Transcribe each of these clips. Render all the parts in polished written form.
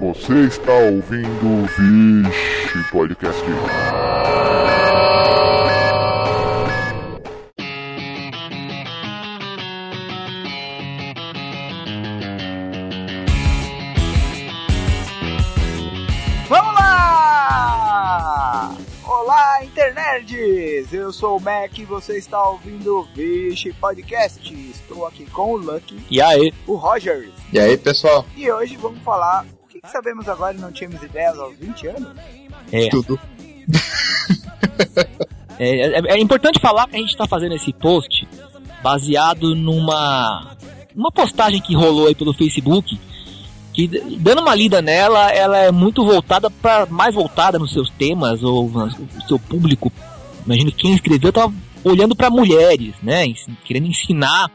Você está ouvindo Vixe Podcast. Vamos lá! Olá, internerds! Eu sou o Mac e você está ouvindo o Vixe Podcast. Estou aqui com o Lucky. E aí? O Rogers. E aí, pessoal? E hoje vamos falar o que sabemos agora e não tínhamos ideias aos 20 anos. Tudo. É importante falar que a gente está fazendo esse post baseado numa postagem que rolou aí pelo Facebook, que, dando uma lida nela, ela é muito voltada mais voltada nos seus temas ou no seu público. Imagino que quem escreveu estava olhando para mulheres, né, querendo ensinar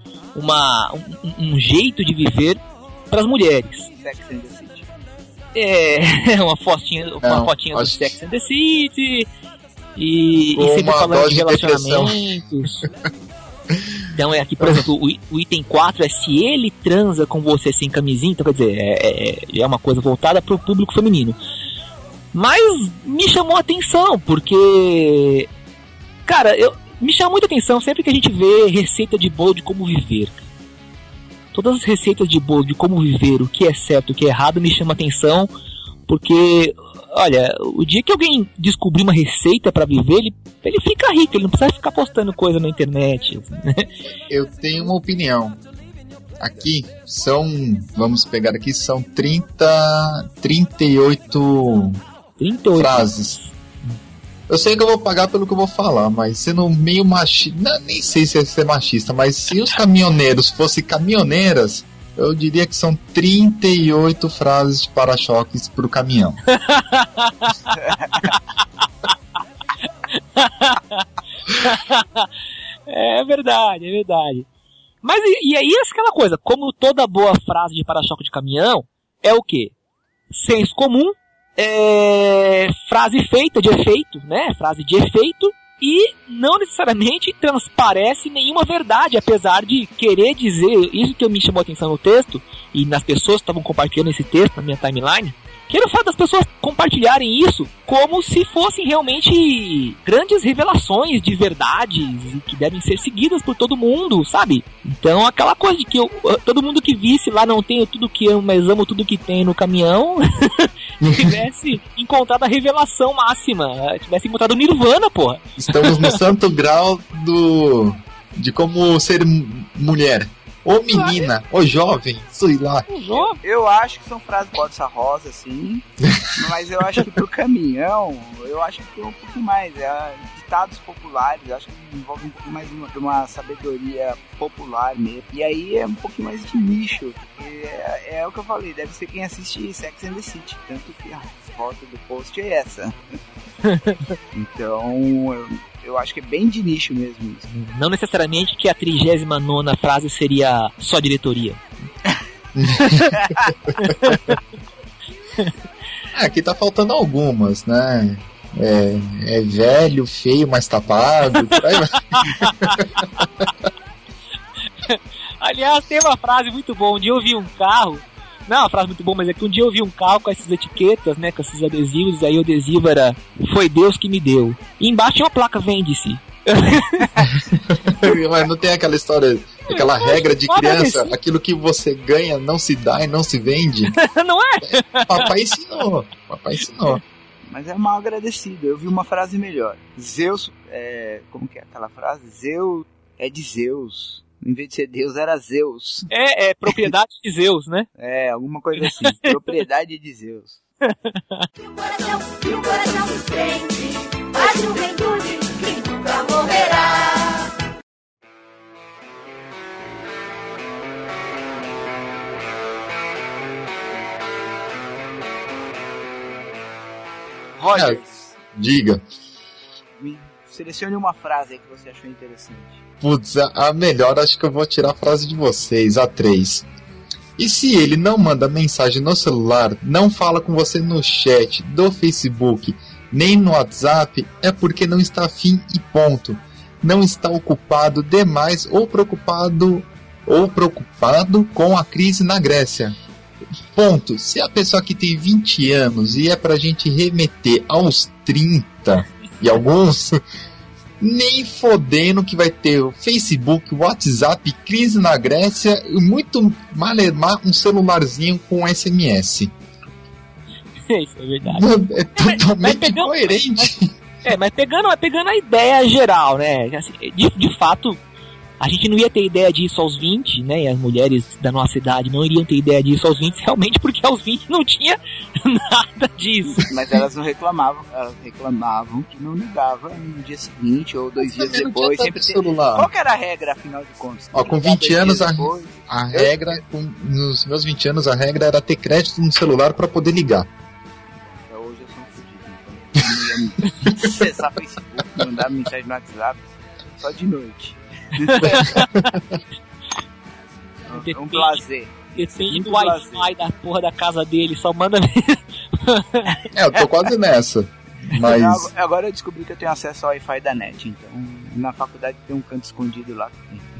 um jeito de viver para as mulheres. Sex and the City. Uma fotinha do Sex and the City e sempre falando de relacionamentos. Então é aqui, por exemplo, o item 4 é se ele transa com você sem camisinha. Então, quer dizer, é uma coisa voltada para o público feminino. Mas me chamou a atenção, porque, cara, me chama muita atenção sempre que a gente vê receita de bolo de como viver. Todas as receitas de bolo de como viver, o que é certo, o que é errado, me chama atenção, porque, olha, o dia que alguém descobrir uma receita pra viver, ele fica rico, ele não precisa ficar postando coisa na internet. Eu tenho uma opinião. Aqui vamos pegar aqui, são 38 frases. Eu sei que eu vou pagar pelo que eu vou falar, mas sendo meio machista, nem sei se é ser machista, mas se os caminhoneiros fossem caminhoneiras, eu diria que são 38 frases de para-choques pro caminhão. É verdade. Mas e aí aquela coisa, como toda boa frase de para-choque de caminhão, é o quê? Senso comum, frase feita de efeito, né? Frase de efeito, e não necessariamente transparece nenhuma verdade, apesar de querer dizer, isso que me chamou a atenção no texto, e nas pessoas que estavam compartilhando esse texto na minha timeline, que era o fato das pessoas compartilharem isso como se fossem realmente grandes revelações de verdades e que devem ser seguidas por todo mundo, sabe? Então aquela coisa de que todo mundo que visse lá não tenho tudo que amo, mas amo tudo que tem no caminhão, tivesse encontrado a revelação máxima, tivesse encontrado o Nirvana, porra. Estamos no santo grau de como ser mulher. Ô menina, ô jovem, sei lá. Eu acho que são frases Corsa Rosa, sim. Mas eu acho que pro caminhão, eu acho que tem um pouquinho mais. Ditados populares, eu acho que envolve um pouquinho mais de uma sabedoria popular mesmo. E aí é um pouquinho mais de nicho. É o que eu falei, deve ser quem assiste Sex and the City. Tanto que a foto do post é essa. Então, eu acho que é bem de nicho mesmo isso. Não necessariamente que a 39ª frase seria só diretoria. Aqui tá faltando algumas, né? É velho, feio, mas tapado. Aliás, tem uma frase muito boa. Um dia eu vi um carro. Não é uma frase muito boa, mas é que um dia eu vi um carro com essas etiquetas, né? Com esses adesivos. Aí o adesivo era "Foi Deus que me deu". E embaixo tinha uma placa "Vende-se". Mas não tem aquela história, aquela regra de criança, aquilo que você ganha não se dá e não se vende. Não é? Papai ensinou. Mas é mal agradecido. Eu vi uma frase melhor. Zeus, como que é aquela frase? Zeus é de Zeus. Em vez de ser Deus, era Zeus. É propriedade de Zeus, né? Alguma coisa assim. Propriedade de Zeus. E o coração se sente a juventude que nunca morrerá. Rogers, diga. me selecione uma frase aí que você achou interessante. Putz, a melhor, acho que eu vou tirar a frase de vocês, a 3. E se ele não manda mensagem no celular, não fala com você no chat do Facebook, nem no WhatsApp, é porque não está afim e ponto. Não está ocupado demais ou preocupado com a crise na Grécia. ponto. Se a pessoa que tem 20 anos e é pra gente remeter aos 30 e alguns, nem fodendo que vai ter o Facebook, WhatsApp, crise na Grécia e muito malemar um celularzinho com SMS. Isso é verdade. É totalmente incoerente. Mas pegando a ideia geral, né? Assim, de fato, a gente não ia ter ideia disso aos 20, né? E as mulheres da nossa idade não iriam ter ideia disso aos 20, realmente, porque aos 20 não tinha nada disso. Mas elas não reclamavam, elas reclamavam que não ligava no dia seguinte ou 2 dias depois. Sempre celular. Qual que era a regra, afinal de contas? Ó, com 20 anos, a regra, nos meus 20 anos, a regra era ter crédito no celular pra poder ligar. Hoje eu sou um fudido, então eu não ia acessar Facebook, mandar mensagem no WhatsApp só de noite. Um prazer. Depende do Wi-Fi da porra da casa dele, só manda. Eu tô quase nessa. Mas agora eu descobri que eu tenho acesso ao Wi-Fi da NET, então na faculdade tem um canto escondido lá.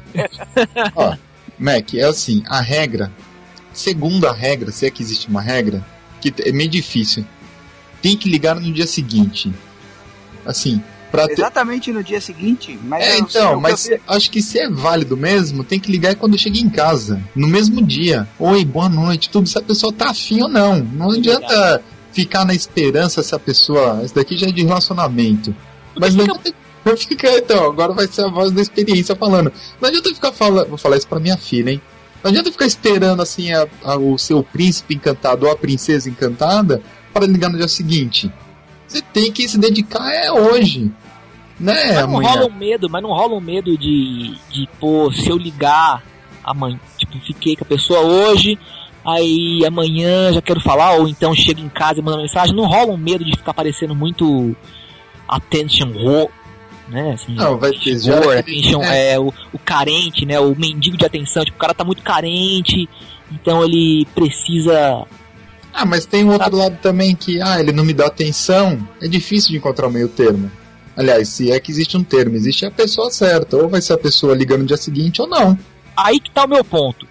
Ó, Mac, é assim, a regra, segundo a regra, se é que existe uma regra, que é meio difícil, tem que ligar no dia seguinte. Assim, exatamente no dia seguinte, mas acho que se é válido mesmo, tem que ligar quando chega em casa, no mesmo dia. Oi, boa noite, tudo, se a pessoa tá afim ou não. Não adianta ficar na esperança se a pessoa. Isso daqui já é de relacionamento. Mas não adianta ficar, então, agora vai ser a voz da experiência falando. Não adianta ficar falando. Vou falar isso pra minha filha, hein? Não adianta ficar esperando assim o seu príncipe encantado ou a princesa encantada para ligar no dia seguinte. Você tem que se dedicar hoje, né? Mas não rola um medo de pô, se eu ligar amanhã, tipo, fiquei com a pessoa hoje, aí amanhã já quero falar, ou então chega em casa e manda mensagem, não rola um medo de ficar parecendo muito attention whore, né? Assim, não, vai ter attention, o carente, né? O mendigo de atenção, tipo, o cara tá muito carente, então ele precisa... mas tem um outro lado também que, ele não me dá atenção, é difícil de encontrar o meio termo. Aliás, se é que existe um termo, existe a pessoa certa, ou vai ser a pessoa ligando no dia seguinte ou não. Aí que tá o meu ponto,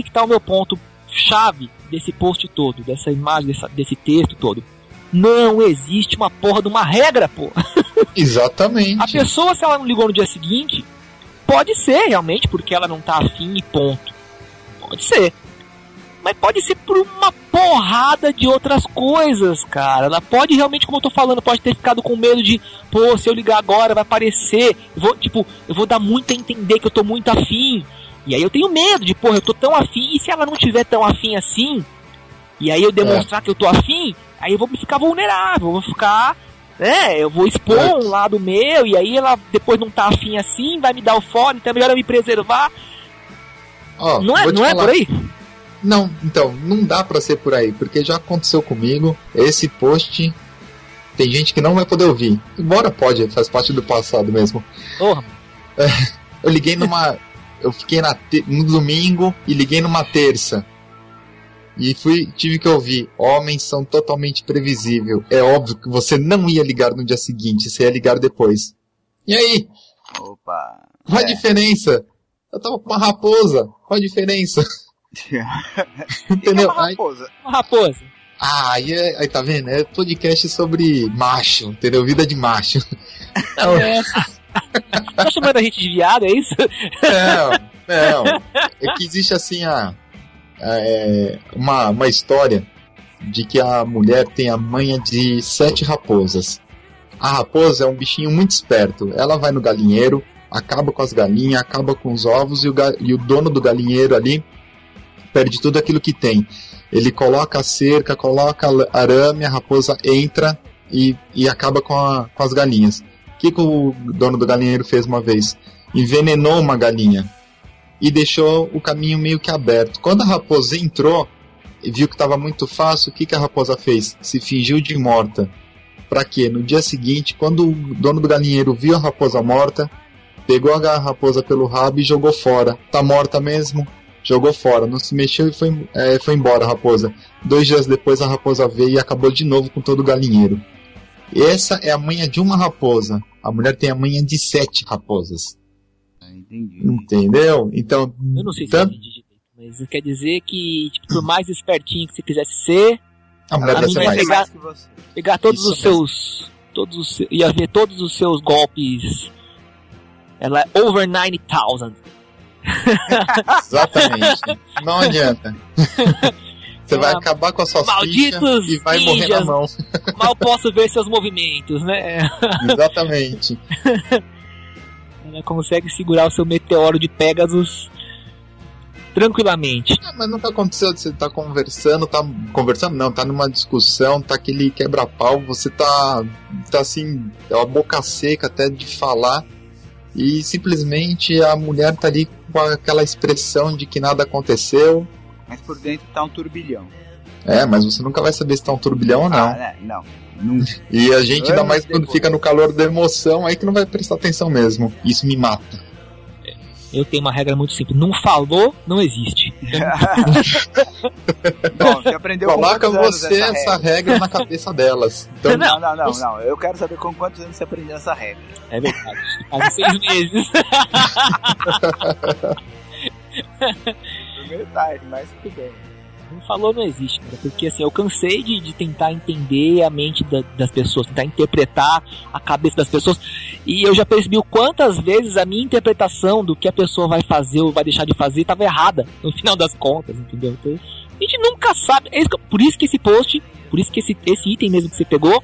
chave desse post todo, dessa imagem, desse texto todo. Não existe uma porra de uma regra, pô. Exatamente. A pessoa, se ela não ligou no dia seguinte, pode ser realmente porque ela não tá afim e ponto. Pode ser. Mas pode ser por uma porrada de outras coisas, cara. Ela pode realmente, como eu tô falando, pode ter ficado com medo de, pô, se eu ligar agora vai aparecer. Eu vou dar muito a entender que eu tô muito afim. E aí eu tenho medo de, porra, eu tô tão afim. E se ela não tiver tão afim assim, e aí eu demonstrar que eu tô afim, aí eu vou me ficar vulnerável, eu vou ficar... eu vou expor um lado meu, e aí ela depois não tá afim assim, vai me dar o fora, então é melhor eu me preservar. Não é por aí? Não, então, não dá pra ser por aí, porque já aconteceu comigo. Esse post tem gente que não vai poder ouvir. Embora pode, faz parte do passado mesmo. Eu liguei eu fiquei no domingo e liguei numa terça. E tive que ouvir. Homens são totalmente previsíveis. É óbvio que você não ia ligar no dia seguinte, você ia ligar depois. E aí? Opa! Qual a diferença? Eu tava com uma raposa. Qual a diferença? Entendeu? Uma raposa. Aí tá vendo? É podcast sobre macho, entendeu? Vida de macho. Tá chamando a gente de viado, é isso? Não. É que existe assim uma história de que a mulher tem a manha de 7 raposas. A raposa é um bichinho muito esperto. Ela vai no galinheiro, acaba com as galinhas, acaba com os ovos e o dono do galinheiro ali perde tudo aquilo que tem. Ele coloca a cerca, coloca arame, a raposa entra e acaba com as galinhas. O que o dono do galinheiro fez uma vez? Envenenou uma galinha e deixou o caminho meio que aberto. Quando a raposa entrou e viu que estava muito fácil, o que a raposa fez? Se fingiu de morta. Pra quê? No dia seguinte, quando o dono do galinheiro viu a raposa morta, pegou a raposa pelo rabo e jogou fora. Tá morta mesmo? Jogou fora, não se mexeu e foi embora a raposa. 2 dias depois a raposa veio e acabou de novo com todo o galinheiro. Essa é a manha de uma raposa. A mulher tem a manha de 7 raposas. Entendi. Entendeu? Então, eu não sei se eu entendi. Mas quer dizer que, tipo, por mais espertinho que você quisesse ser, a mulher vai mais que você. pegar todos os seus... ia ver todos os seus golpes. Ela é over 90,000. Exatamente. Não adianta. Você vai acabar com as suas fichas e vai morrer na mão. Mal posso ver seus movimentos, né? Exatamente. Ela consegue segurar o seu meteoro de Pegasus tranquilamente. Mas nunca aconteceu de você estar conversando não, tá numa discussão, tá aquele quebra-pau, você tá assim, a boca seca até de falar, e simplesmente a mulher tá ali com aquela expressão de que nada aconteceu. Mas por dentro tá um turbilhão. Mas você nunca vai saber se tá um turbilhão ou não. Não. Nunca. E a gente, ainda mais quando fica no calor da emoção, aí que não vai prestar atenção mesmo. Isso me mata. Eu tenho uma regra muito simples. Não falou, não existe. Bom, você aprendeu Coloca você essa regra na cabeça delas. Então, não. Eu quero saber com quantos anos você aprendeu essa regra. É verdade. Faz 6 meses. Meio tarde, mas tudo bem. Não falou, não existe, cara. Porque assim, eu cansei de tentar entender a mente das pessoas, tentar interpretar a cabeça das pessoas. E eu já percebi o quantas vezes a minha interpretação do que a pessoa vai fazer ou vai deixar de fazer estava errada, no final das contas, entendeu? Então, a gente nunca sabe. Por isso que esse post, por isso que esse item mesmo que você pegou,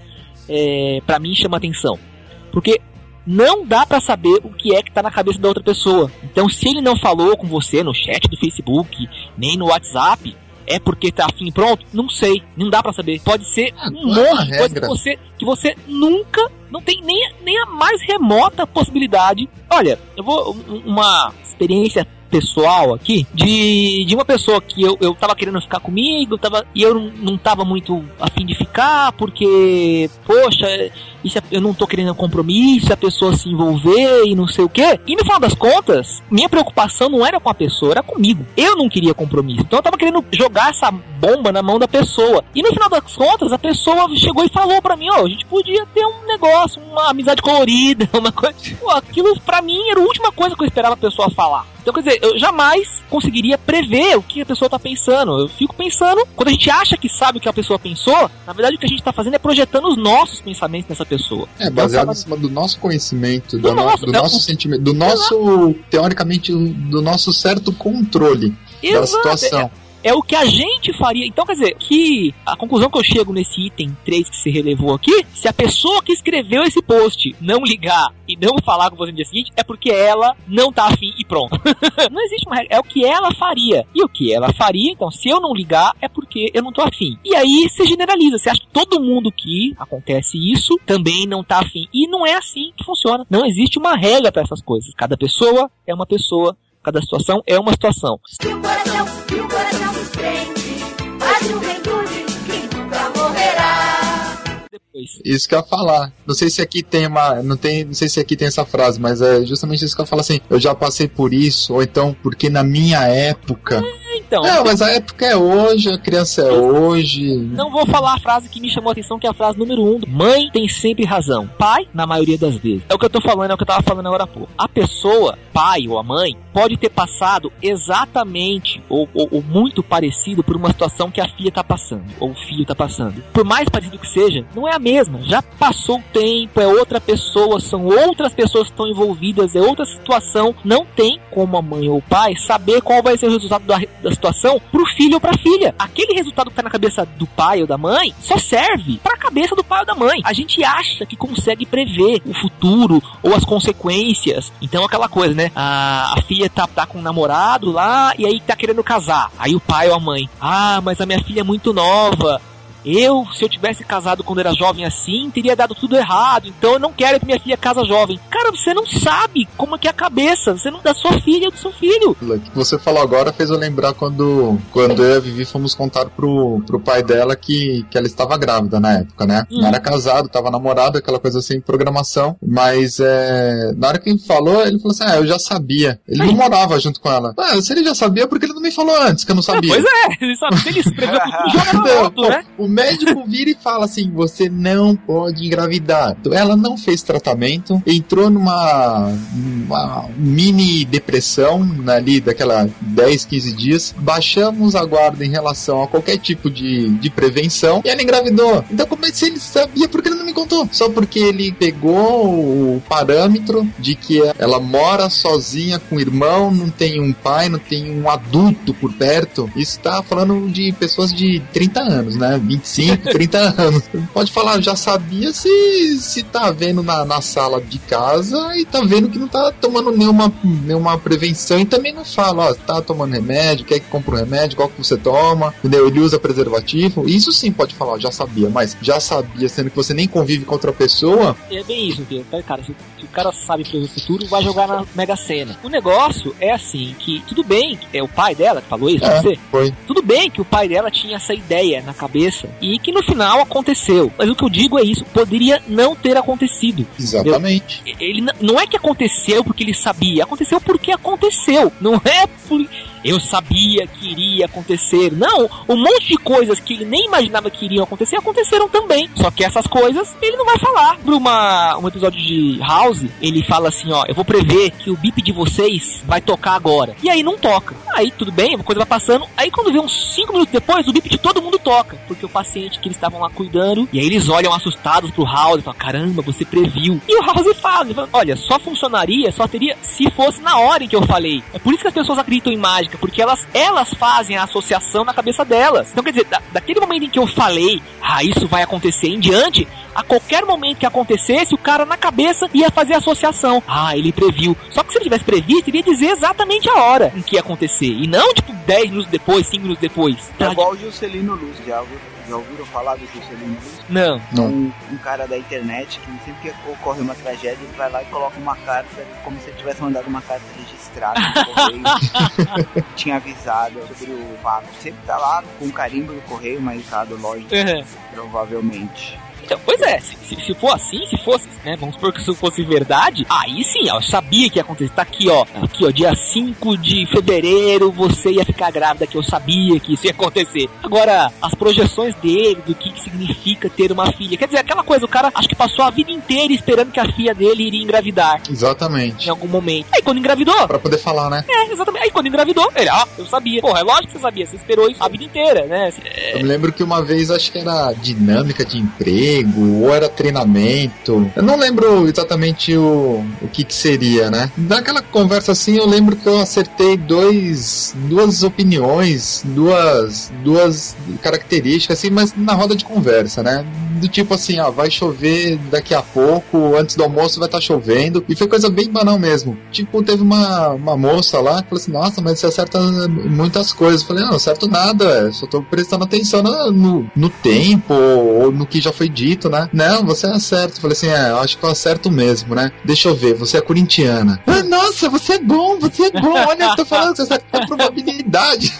pra mim chama atenção. Porque não dá pra saber o que é que tá na cabeça da outra pessoa. Então, se ele não falou com você no chat do Facebook, nem no WhatsApp, é porque tá afim e pronto? Não sei, não dá pra saber. Pode ser um monte de coisa que você nunca, não tem nem a mais remota possibilidade. Olha, eu vou uma experiência pessoal aqui de uma pessoa que eu tava querendo ficar comigo, e eu não tava muito afim de ficar, porque, poxa, eu não tô querendo um compromisso, a pessoa se envolver e não sei o quê. E no final das contas, minha preocupação não era com a pessoa, era comigo. Eu não queria compromisso. Então eu tava querendo jogar essa bomba na mão da pessoa. E no final das contas, a pessoa chegou e falou pra mim, a gente podia ter um negócio, uma amizade colorida, uma coisa. Pô, aquilo pra mim era a última coisa que eu esperava a pessoa falar. Então, quer dizer, eu jamais conseguiria prever o que a pessoa tá pensando. Eu fico pensando, quando a gente acha que sabe o que a pessoa pensou, na verdade o que a gente tá fazendo é projetando os nossos pensamentos nessa pessoa. Baseado em cima do nosso conhecimento, do nosso sentimento, do nosso, teoricamente, do nosso certo controle da situação. É o que a gente faria. Então, quer dizer, que a conclusão que eu chego nesse item 3 que se relevou aqui, se a pessoa que escreveu esse post não ligar e não falar com você no dia seguinte, é porque ela não tá afim e pronto. Não existe uma regra, é o que ela faria. E o que ela faria, então, se eu não ligar, é porque eu não tô afim. E aí você generaliza, você acha que todo mundo que acontece isso também não tá afim. E não é assim que funciona. Não existe uma regra para essas coisas. Cada pessoa é uma pessoa. Cada situação é uma situação. E o coração dos crentes, a juventude que nunca morrerá. Isso que eu ia falar. Não sei se aqui tem não sei se aqui tem essa frase, mas é justamente isso que eu falo assim. Eu já passei por isso, ou então, porque na minha época. Então, mas a época é hoje, a criança é hoje. Não vou falar a frase que me chamou a atenção, que é a frase número 1. Mãe tem sempre razão. Pai, na maioria das vezes. É o que eu tô falando, é o que eu tava falando agora há pouco. A pessoa, pai ou a mãe, pode ter passado exatamente ou muito parecido por uma situação que a filha tá passando, ou o filho tá passando. Por mais parecido que seja, não é a mesma. Já passou o tempo, é outra pessoa, são outras pessoas que estão envolvidas, é outra situação. Não tem como a mãe ou o pai saber qual vai ser o resultado da situação pro filho ou pra filha. Aquele resultado que tá na cabeça do pai ou da mãe só serve pra cabeça do pai ou da mãe. A gente acha que consegue prever o futuro ou as consequências. Então aquela coisa, né? A filha tá com um namorado lá e aí tá querendo casar. Aí o pai ou a mãe: mas a minha filha é muito nova. Se eu tivesse casado quando era jovem assim, teria dado tudo errado. Então eu não quero que minha filha case jovem. Cara, você não sabe como é que é a cabeça. Você não da sua filha ou do seu filho. O que você falou agora fez eu lembrar quando eu e a Vivi fomos contar pro pai dela que ela estava grávida na época, né? Não era casado, tava namorado, aquela coisa assim, programação. Mas na hora que ele falou assim, eu já sabia. Ele não morava junto com ela. Se ele já sabia, porque ele não me falou antes, que eu não sabia. Pois é, ele sabe, se ele escreveu tudo, joga na moto, né? O médico vira e fala assim, você não pode engravidar. Ela não fez tratamento, entrou numa mini depressão ali daquela 10, 15 dias, baixamos a guarda em relação a qualquer tipo de prevenção e ela engravidou. Então como é que ele sabia? Por que ele não me contou? Só porque ele pegou o parâmetro de que ela mora sozinha com o irmão, não tem um pai, não tem um adulto por perto. Isso tá falando de pessoas de 30 anos, né? 25, 30 anos. Pode falar, já sabia se tá vendo na sala de casa e tá vendo que não tá tomando nenhuma prevenção e também não fala, ó, tá tomando remédio, quer que compre um remédio, qual que você toma, entendeu? Ele usa preservativo. Isso sim pode falar, ó, já sabia, mas já sabia, sendo que você nem convive com outra pessoa. É bem isso, filho. Cara, se o cara sabe prever o futuro, vai jogar na Mega Sena. O negócio é assim, que tudo bem, é o pai dela que falou isso pra você? Foi. Tudo bem que o pai dela tinha essa ideia na cabeça e que no final aconteceu. Mas o que eu digo é isso, poderia não ter acontecido. Exatamente. Ele não é que aconteceu porque ele sabia, aconteceu porque aconteceu. Não é por... eu sabia que iria acontecer. Não, um monte de coisas que ele nem imaginava que iriam acontecer, aconteceram também. Só que essas coisas, ele não vai falar. Pra um episódio de House, ele fala assim, ó, eu vou prever que o bip de vocês vai tocar agora. E aí não toca. Aí tudo bem, uma coisa vai passando. Aí quando vê uns 5 minutos depois, o bip de todo mundo toca. Porque o paciente que eles estavam lá cuidando, e aí eles olham assustados pro House e falam, caramba, você previu. E o House fala, olha, só funcionaria, só teria se fosse na hora em que eu falei. É por isso que as pessoas acreditam em mágica, porque elas fazem a associação na cabeça delas. Então quer dizer, daquele momento em que eu falei, isso vai acontecer em diante, a qualquer momento que acontecesse, o cara na cabeça ia fazer a associação. Ele previu. Só que se ele tivesse previsto, ele ia dizer exatamente a hora em que ia acontecer. E não, tipo, 10 minutos depois, 5 minutos depois. É igual o Juscelino Luz, já ouviram falar do Juscelino Luz? Não. Um cara da internet que sempre que ocorre uma tragédia, ele vai lá e coloca uma carta, como se ele tivesse mandado uma carta registrada no correio. Tinha avisado sobre o fato. Sempre tá lá com o carimbo do correio, mas lógico, provavelmente. Então, pois é, se for assim, se fosse, né, vamos supor que isso fosse verdade, aí sim, ó, eu sabia que ia acontecer. Tá aqui, ó, dia 5 de fevereiro você ia ficar grávida, que eu sabia que isso ia acontecer. Agora, as projeções dele, do que significa ter uma filha, quer dizer, aquela coisa, o cara acho que passou a vida inteira esperando que a filha dele iria engravidar. Exatamente. Em algum momento. Aí quando engravidou... Pra poder falar, né? Exatamente. Aí quando engravidou, ele, eu sabia. Porra, é lógico que você sabia, você esperou isso a vida inteira, né? Eu me lembro que uma vez, acho que era dinâmica de emprego, ou era treinamento. Eu não lembro exatamente o que seria, né? Daquela conversa assim, eu lembro que eu acertei duas opiniões, duas características, assim, mas na roda de conversa, né? Do tipo assim, vai chover daqui a pouco, antes do almoço vai estar chovendo, e foi coisa bem banal mesmo. Tipo, teve uma moça lá que falou assim, nossa, mas você acerta muitas coisas. Eu falei, não acerto nada, só tô prestando atenção no tempo, ou no que já foi dito, né? Não, você acerta. Eu falei assim, eu acho que eu acerto mesmo, né? Deixa eu ver, você é corintiana. Nossa, você é bom, olha, eu tô falando, você acerta a probabilidade.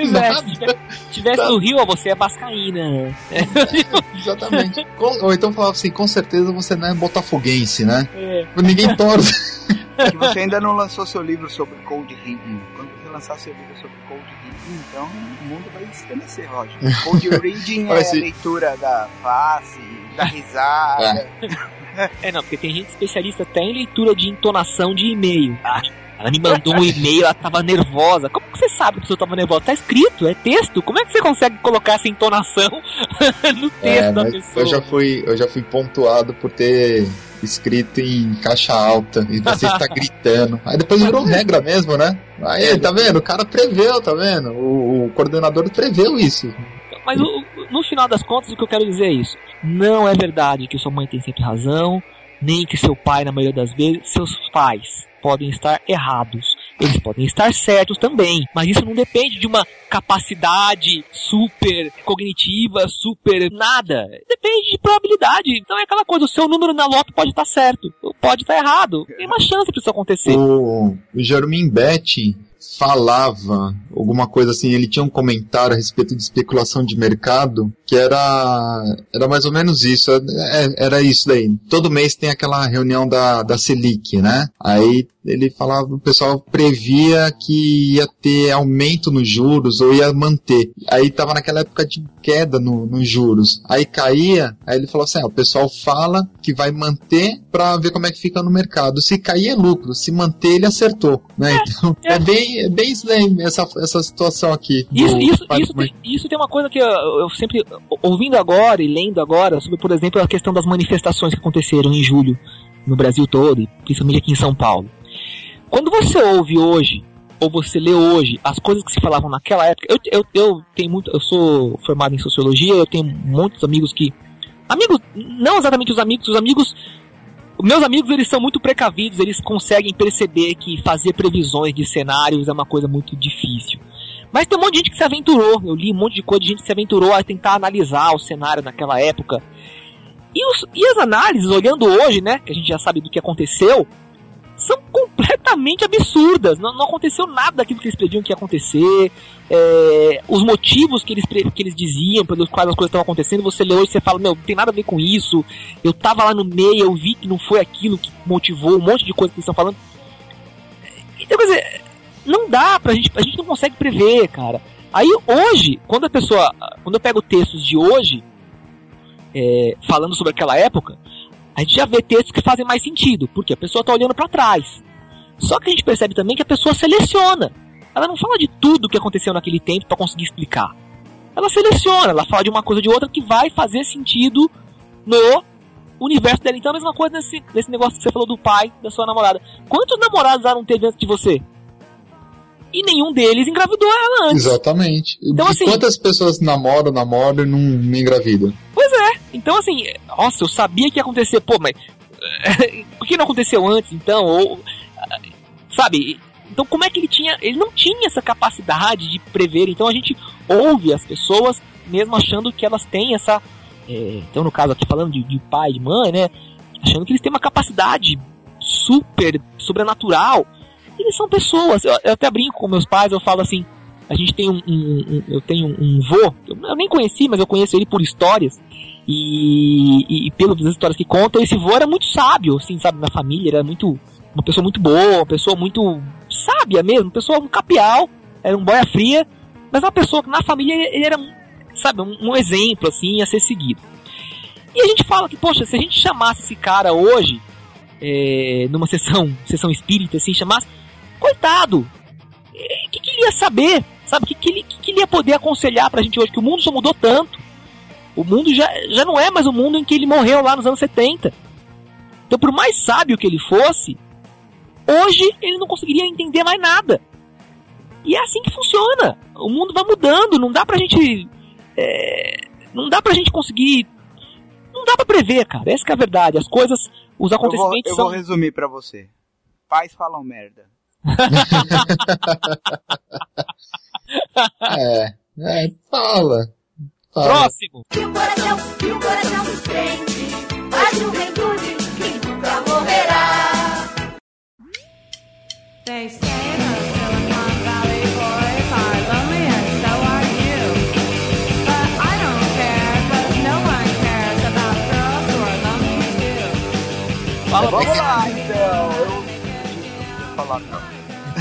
Se tivesse no Rio, você é vascaína. Exatamente. Ou então falava assim, com certeza você não é botafoguense, né? Ninguém torce. Que você ainda não lançou seu livro sobre Cold Reading. Quando você lançar seu livro sobre Cold Reading, então o mundo vai estremecer, Roger. Cold Reading é a leitura da face, da risada. Não, porque tem gente especialista até em leitura de entonação de e-mail. Ela me mandou um e-mail, ela tava nervosa. Como que você sabe que a pessoa tava nervosa? Tá escrito, é texto. Como é que você consegue colocar essa entonação no texto da pessoa? Eu já fui pontuado por ter escrito em caixa alta e você está gritando. Aí depois virou regra mesmo, né? Aí, tá vendo? O cara preveu, tá vendo? O coordenador preveu isso. Mas no final das contas, o que eu quero dizer é isso. Não é verdade que sua mãe tem sempre razão, nem que seu pai, na maioria das vezes, seus pais podem estar errados. Eles podem estar certos também, mas isso não depende de uma capacidade super cognitiva, super nada. Depende de probabilidade. Então é aquela coisa, o seu número na loto pode estar certo, ou pode estar errado. Tem uma chance para isso acontecer. O Jermin Betty falava alguma coisa assim, ele tinha um comentário a respeito de especulação de mercado, que era mais ou menos isso, era isso daí. Todo mês tem aquela reunião da Selic, né? Aí ele falava, o pessoal previa que ia ter aumento nos juros ou ia manter. Aí tava naquela época de queda nos juros. Aí caía, aí ele falou assim, o pessoal fala que vai manter pra ver como é que fica no mercado. Se cair é lucro, se manter ele acertou, né? Então é bem slam essa situação aqui. Isso tem uma coisa que eu sempre, ouvindo agora e lendo agora, sobre, por exemplo, a questão das manifestações que aconteceram em julho no Brasil todo, e principalmente aqui em São Paulo. Quando você ouve hoje, ou você lê hoje, as coisas que se falavam naquela época, eu sou formado em sociologia, eu tenho muitos amigos não exatamente os amigos, meus amigos, eles são muito precavidos, eles conseguem perceber que fazer previsões de cenários é uma coisa muito difícil. Mas tem um monte de gente que se aventurou, eu li um monte de coisa de gente que se aventurou a tentar analisar o cenário naquela época. E as análises, olhando hoje, né, que a gente já sabe do que aconteceu, são completamente absurdas. Não aconteceu nada daquilo que eles prediam que ia acontecer. Os motivos que eles diziam pelos quais as coisas estavam acontecendo, você lê hoje e você fala, não tem nada a ver com isso. Eu tava lá no meio, eu vi que não foi aquilo que motivou um monte de coisa que eles estão falando. Então, quer dizer, não dá pra gente, a gente não consegue prever, cara. Aí hoje, quando eu pego textos de hoje, falando sobre aquela época, a gente já vê textos que fazem mais sentido, porque a pessoa está olhando para trás. Só que a gente percebe também que a pessoa seleciona. Ela não fala de tudo que aconteceu naquele tempo para conseguir explicar. Ela seleciona, ela fala de uma coisa ou de outra que vai fazer sentido no universo dela. Então a mesma coisa nesse negócio que você falou do pai da sua namorada. Quantos namorados ela não teve antes de você? E nenhum deles engravidou ela antes. Exatamente. Então, assim, quantas pessoas namoram e não engravidam? Pois é. Então, assim, nossa, eu sabia que ia acontecer. Pô, mas por que não aconteceu antes, então? Ou, sabe? Então, como é que ele não tinha essa capacidade de prever. Então, a gente ouve as pessoas mesmo achando que elas têm essa... então, no caso aqui, falando de pai e de mãe, né? Achando que eles têm uma capacidade super sobrenatural. Eles são pessoas. Eu até brinco com meus pais, eu falo assim, a gente tem eu tenho um vô, eu nem conheci, mas eu conheço ele por histórias, e pelas histórias que contam, esse vô era muito sábio, assim, sabe, na família, era uma pessoa muito boa, uma pessoa muito sábia mesmo, uma pessoa, um capial, era um boia fria, mas uma pessoa que na família ele era, sabe, um exemplo, assim, a ser seguido. E a gente fala que, poxa, se a gente chamasse esse cara hoje, numa sessão espírita, assim, chamasse, coitado, o que ele ia saber? Sabe, o que ele ia poder aconselhar pra gente hoje? Que o mundo já mudou tanto. O mundo já não é mais o mundo em que ele morreu lá nos anos 70. Então, por mais sábio que ele fosse, hoje ele não conseguiria entender mais nada. E é assim que funciona. O mundo vai mudando, não dá pra gente... não dá pra gente conseguir... Não dá pra prever, cara. Essa que é a verdade. As coisas, os acontecimentos eu vou resumir pra você. Pais falam merda. Fala. Próximo. E o coração dos crentes, a juventude que nunca morrerá. They say the Silicon Valley boys are lonely and so are you. But I don't care, 'cause no one cares about girls who are lonely too. Fala, Vamos lá, então. Eu falar não.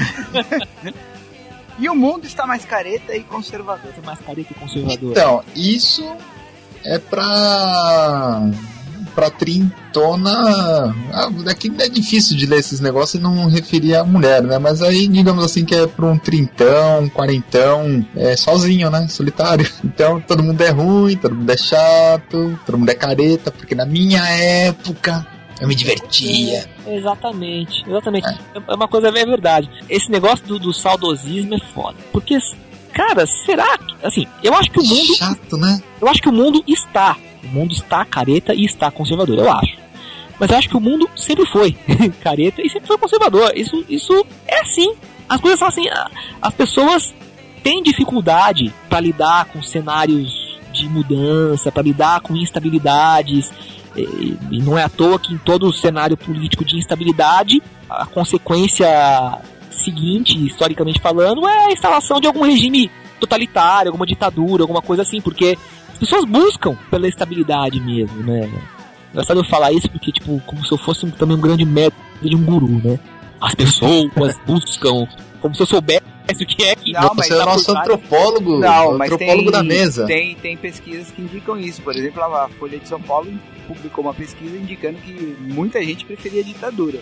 E o mundo está mais careta e conservador. Mais careta e conservador. Então, isso é pra trintona. Aqui é difícil de ler esses negócios e não referir a mulher, né? Mas aí, digamos assim, que é pra um trintão, quarentão, sozinho, né? Solitário. Então, todo mundo é ruim, todo mundo é chato, todo mundo é careta, porque na minha época eu me divertia. Exatamente. É uma coisa, é verdade. Esse negócio do saudosismo é foda. Porque, cara, será que... Assim, eu acho que o mundo... Chato, né? Eu acho que o mundo está careta e está conservador, eu acho. Mas eu acho que o mundo sempre foi careta e sempre foi conservador. Isso é assim. As coisas são assim. As pessoas têm dificuldade para lidar com cenários de mudança, para lidar com instabilidades. E não é à toa que em todo o cenário político de instabilidade, a consequência seguinte, historicamente falando, é a instalação de algum regime totalitário, alguma ditadura, alguma coisa assim, porque as pessoas buscam pela estabilidade mesmo, né? Engraçado eu falar isso porque, tipo, como se eu fosse também um grande método de um guru, né? As pessoas buscam, como se eu soubesse o que é que... Não, mas você é o nosso antropólogo, antropólogo da mesa. Tem pesquisas que indicam isso. Por exemplo, a Folha de São Paulo publicou uma pesquisa indicando que muita gente preferia a ditadura.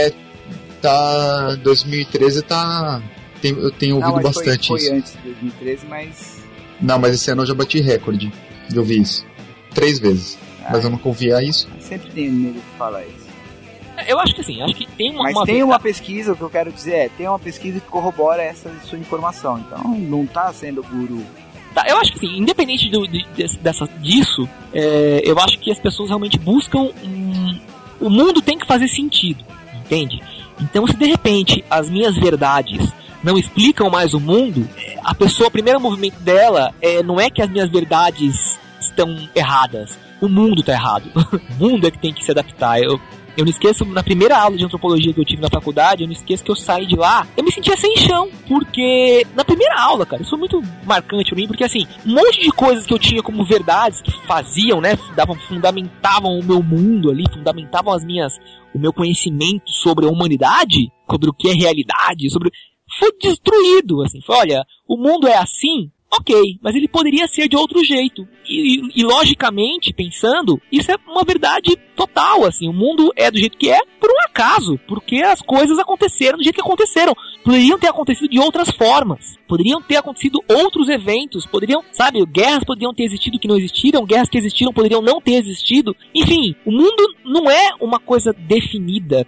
2013 eu tenho ouvido bastante foi isso. Foi antes de 2013, mas... Não, mas esse ano eu já bati recorde. Eu vi isso 3 vezes. Mas eu não confio a isso. Sempre tem nego que fala isso. Eu acho que assim, tem uma... Mas tem uma pesquisa, o que eu quero dizer tem uma pesquisa que corrobora essa sua informação. Então, não tá sendo guru. Tá, eu acho que assim, independente disso, eu acho que as pessoas realmente buscam... O mundo tem que fazer sentido, entende? Então, se de repente as minhas verdades não explicam mais o mundo, o primeiro movimento dela não é que as minhas verdades estão erradas. O mundo tá errado. O mundo é que tem que se adaptar. Eu não esqueço, na primeira aula de antropologia que eu tive na faculdade, eu não esqueço que eu saí de lá, eu me sentia sem chão, porque na primeira aula, cara, isso foi muito marcante pra mim, porque assim, um monte de coisas que eu tinha como verdades, que faziam, né, fundamentavam o meu mundo ali, fundamentavam o meu conhecimento sobre a humanidade, sobre o que é realidade, foi destruído, assim, olha, o mundo é assim, ok, mas ele poderia ser de outro jeito. E logicamente, pensando, isso é uma verdade total, assim, o mundo é do jeito que é por um acaso, porque as coisas aconteceram do jeito que aconteceram. Poderiam ter acontecido de outras formas, poderiam ter acontecido outros eventos, guerras poderiam ter existido que não existiram, guerras que existiram poderiam não ter existido. Enfim, o mundo não é uma coisa definida.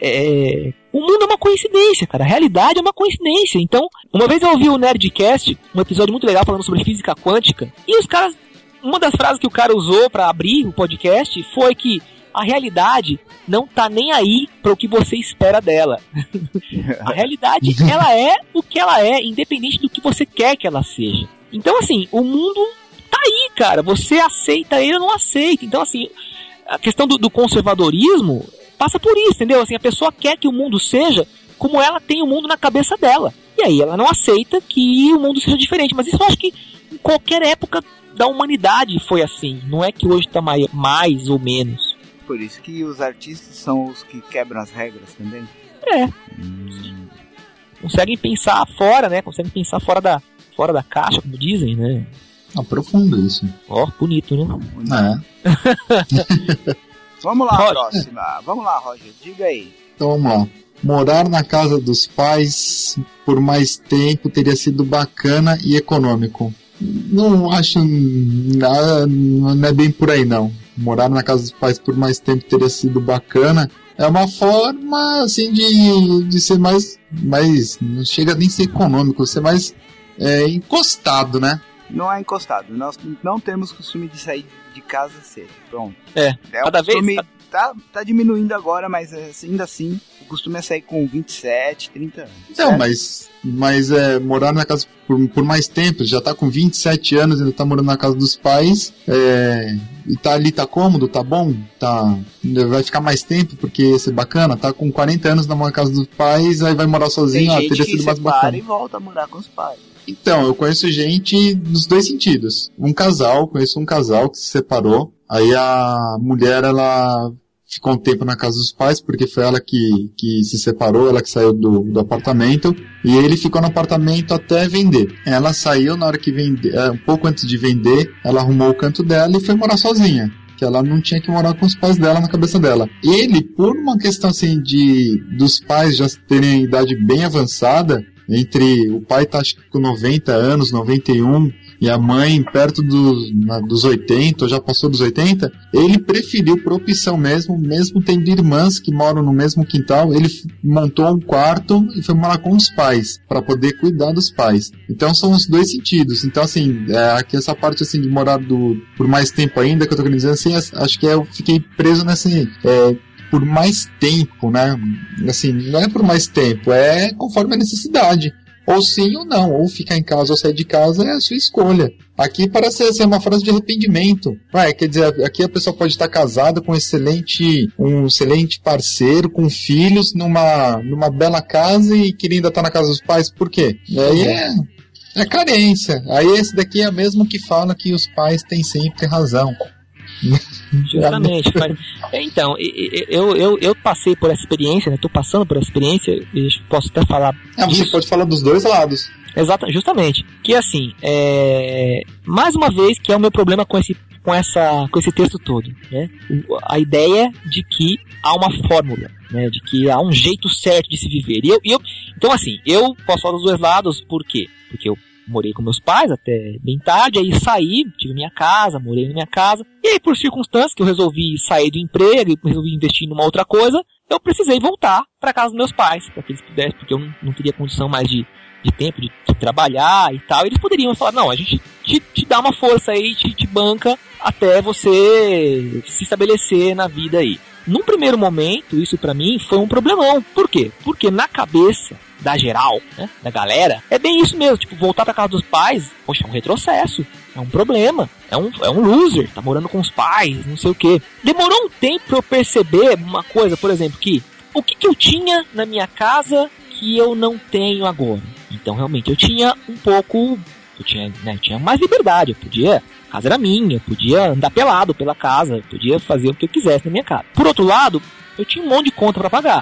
O mundo é uma coincidência, cara. A realidade é uma coincidência. Então, uma vez eu ouvi o Nerdcast, um episódio muito legal falando sobre física quântica, e os caras, uma das frases que o cara usou pra abrir o podcast foi que a realidade não tá nem aí para o que você espera dela. A realidade, ela é o que ela é, independente do que você quer que ela seja. Então, assim, o mundo tá aí, cara. Você aceita ele ou não aceita. Então, assim, a questão do conservadorismo passa por isso, entendeu? Assim, a pessoa quer que o mundo seja como ela tem o mundo na cabeça dela. E aí ela não aceita que o mundo seja diferente. Mas isso eu acho que em qualquer época da humanidade foi assim. Não é que hoje está mais ou menos. Por isso que os artistas são os que quebram as regras também? Conseguem pensar fora, né? Conseguem pensar fora da caixa, como dizem, né? Profundo isso. Bonito, né? Vamos lá, próxima. Vamos lá, Roger. Diga aí. Então vamos lá. Morar na casa dos pais por mais tempo teria sido bacana e econômico. Não acho nada, não é bem por aí não. Morar na casa dos pais por mais tempo teria sido bacana. É uma forma assim de ser mais não chega nem a ser econômico, ser mais encostado, né? Não é encostado. Nós não temos costume de sair de casa cedo. Pronto. Cada vez tá diminuindo agora, mas ainda assim o costume é sair com 27, 30 anos. Não, mas morar na casa por mais tempo, já tá com 27 anos, ainda tá morando na casa dos pais, e tá ali, tá cômodo, tá bom, vai ficar mais tempo porque ia ser bacana, tá com 40 anos na casa dos pais, aí vai morar sozinho, teria sido mais bacana. E volta a morar com os pais. Então, eu conheço gente nos dois sentidos. Conheço um casal que se separou, aí a mulher, ela ficou um tempo na casa dos pais, porque foi ela que se separou, ela que saiu do apartamento, e ele ficou no apartamento até vender. Ela saiu na hora que vender, um pouco antes de vender, ela arrumou o canto dela e foi morar sozinha, que ela não tinha que morar com os pais dela na cabeça dela. Ele, por uma questão assim dos pais já terem idade bem avançada, o pai tá acho que com 90 anos, 91, e a mãe perto dos 80, ou já passou dos 80, ele preferiu por opção mesmo tendo irmãs que moram no mesmo quintal, ele montou um quarto e foi morar com os pais, para poder cuidar dos pais. Então são os dois sentidos. Então assim, aqui essa parte assim de morar por mais tempo ainda, que eu tô querendo dizer assim, acho que eu fiquei preso nessa por mais tempo, né? Assim, não é por mais tempo, é conforme a necessidade. ou sim ou não, ou ficar em casa ou sair de casa é a sua escolha. Aqui parece ser uma frase de arrependimento. Quer dizer, aqui a pessoa pode estar casada com um excelente parceiro, com filhos, numa bela casa e querendo estar na casa dos pais. Por quê? Aí é carência. Aí esse daqui é a mesma que fala que os pais têm sempre razão. Justamente. Então, eu passei por essa experiência, né? Tô passando por essa experiência e posso até falar. Você pode falar dos dois lados. Justamente. Que assim, mais uma vez, que é o meu problema com esse texto todo, né? A ideia de que há uma fórmula, né? De que há um jeito certo de se viver. Então assim, eu posso falar dos dois lados, por quê? Porque eu morei com meus pais até bem tarde, aí saí, tive minha casa, morei na minha casa, e aí por circunstâncias que eu resolvi sair do emprego e resolvi investir numa outra coisa, eu precisei voltar para casa dos meus pais, para que eles pudessem, porque eu não teria condição mais de tempo de trabalhar e tal, e eles poderiam falar, não, a gente te dá uma força aí, te banca até você se estabelecer na vida aí. Num primeiro momento, isso pra mim foi um problemão. Por quê? Porque na cabeça da geral, né, da galera, é bem isso mesmo, tipo, voltar pra casa dos pais, poxa, é um retrocesso, é um problema, é um loser, tá morando com os pais, não sei o quê. Demorou um tempo pra eu perceber uma coisa, por exemplo, que o que eu tinha na minha casa que eu não tenho agora. Então, realmente, eu tinha um pouco, eu tinha mais liberdade, a casa era minha, eu podia andar pelado pela casa, eu podia fazer o que eu quisesse na minha casa. Por outro lado, eu tinha um monte de conta pra pagar.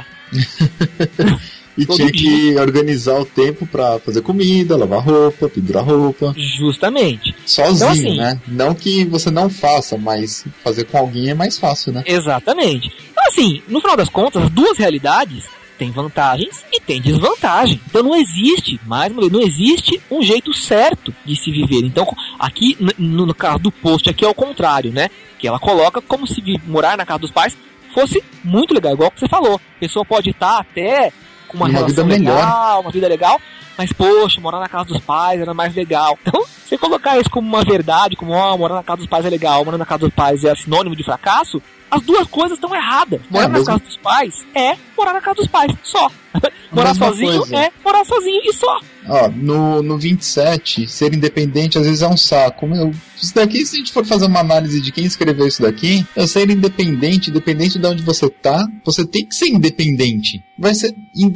E tinha que organizar o tempo pra fazer comida, lavar roupa, pendurar roupa. Justamente. Sozinho, então, assim, né? Não que você não faça, mas fazer com alguém é mais fácil, né? Exatamente. Então, assim, no final das contas, as duas realidades têm vantagens e têm desvantagem. Então não existe, mais uma vez, não existe um jeito certo de se viver. Então, aqui, no caso do post, aqui é o contrário, né? Que ela coloca como se morar na casa dos pais fosse muito legal, igual que você falou. A pessoa pode estar até com uma relação vida legal, melhor. uma vida legal, mas poxa, morar na casa dos pais era mais legal. Então, você colocar isso como uma verdade, como morar na casa dos pais é legal, morar na casa dos pais é sinônimo de fracasso, as duas coisas estão erradas. Morar na casa dos pais é morar na casa dos pais, só. Morar sozinho coisa. É morar sozinho e só. No 27, ser independente às vezes é um saco. Isso daqui, se a gente for fazer uma análise de quem escreveu isso daqui, ser independente de onde você tá, você tem que ser independente. Vai ser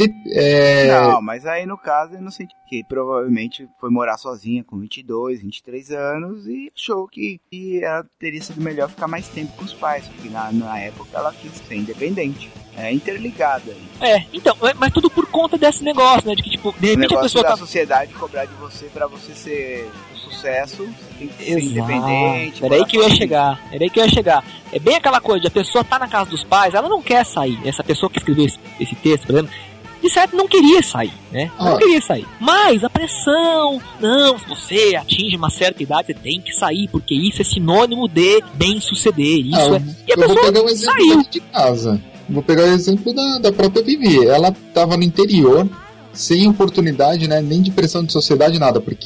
Não, mas aí no caso eu não senti que provavelmente foi morar sozinha com 22, 23 anos e achou que ela teria sido melhor ficar mais tempo com os pais, porque na época ela quis ser independente. É interligada. Então, mas tudo por conta desse negócio, né? De que, tipo, de repente a pessoa da sociedade cobrar de você pra você ser um sucesso, você tem que ser independente. Era aí que eu ia chegar. É bem aquela coisa de a pessoa tá na casa dos pais, ela não quer sair. Essa pessoa que escreveu esse texto, por exemplo, de certo não queria sair, né? Não queria sair. Mas a pressão, não, se você atinge uma certa idade, você tem que sair, porque isso é sinônimo de bem suceder. E a pessoa vou pegar um exemplo saiu. de casa. Vou pegar o exemplo da própria Vivi. Ela estava no interior, sem oportunidade, né, nem de pressão de sociedade, nada, porque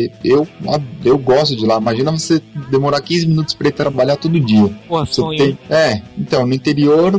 eu gosto de lá. Imagina você demorar 15 minutos para ir trabalhar todo dia. Pô, sonho. Então, no interior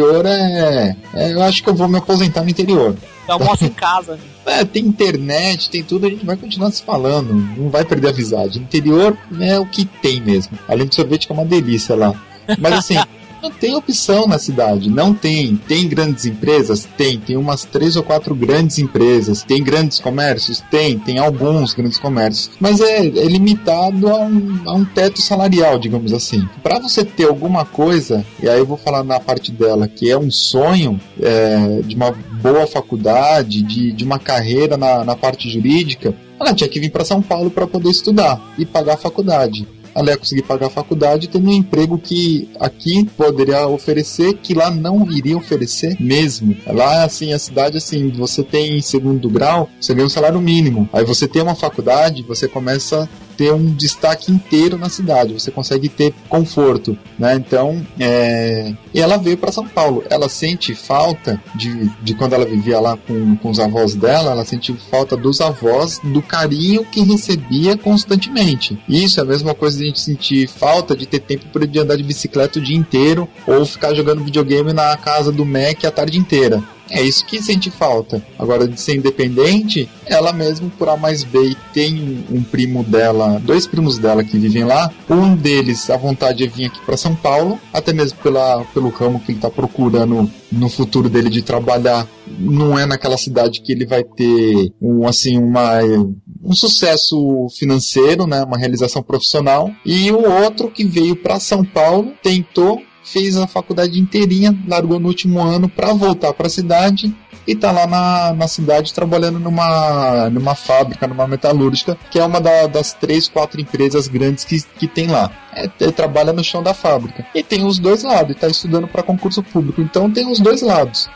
eu acho que eu vou me aposentar no interior. Eu almoço em casa. Tem internet, tem tudo, a gente vai continuar se falando, não vai perder a amizade. Interior é o que tem mesmo. Além do sorvete, que é uma delícia lá. Mas assim, não tem opção na cidade, não tem. Tem grandes empresas? Tem umas 3 ou 4 grandes empresas. Tem grandes comércios? Tem alguns grandes comércios. Mas é limitado a um teto salarial, digamos assim. Para você ter alguma coisa, e aí eu vou falar na parte dela, que é um sonho de uma boa faculdade, de uma carreira na parte jurídica, ela tinha que vir para São Paulo para poder estudar e pagar a faculdade. Ela ia conseguir pagar a faculdade tendo um emprego que aqui poderia oferecer, que lá não iria oferecer mesmo. Lá, assim, a cidade, assim, você tem segundo grau, você ganha um salário mínimo. Aí você tem uma faculdade, você começa a ter um destaque inteiro na cidade, você consegue ter conforto, né? Então, e ela veio para São Paulo. Ela sente falta de quando ela vivia lá com os avós dela, ela sente falta dos avós, do carinho que recebia constantemente. Isso é a mesma coisa de a gente sentir falta de ter tempo de andar de bicicleta o dia inteiro ou ficar jogando videogame na casa do Mac a tarde inteira. É isso que sente falta. Agora, de ser independente, ela mesmo, por A mais B, tem um primo dela, 2 primos dela que vivem lá. Um deles, a vontade é vir aqui para São Paulo, até mesmo pelo ramo que ele está procurando no futuro dele de trabalhar. Não é naquela cidade que ele vai ter um sucesso financeiro, né, uma realização profissional. E o outro que veio para São Paulo, fez a faculdade inteirinha, largou no último ano para voltar para a cidade e tá lá na cidade trabalhando numa fábrica, numa metalúrgica, que é uma das 3, 4 empresas grandes que tem lá. Ele trabalha no chão da fábrica. E tem os dois lados, e tá estudando para concurso público. Então tem os dois lados.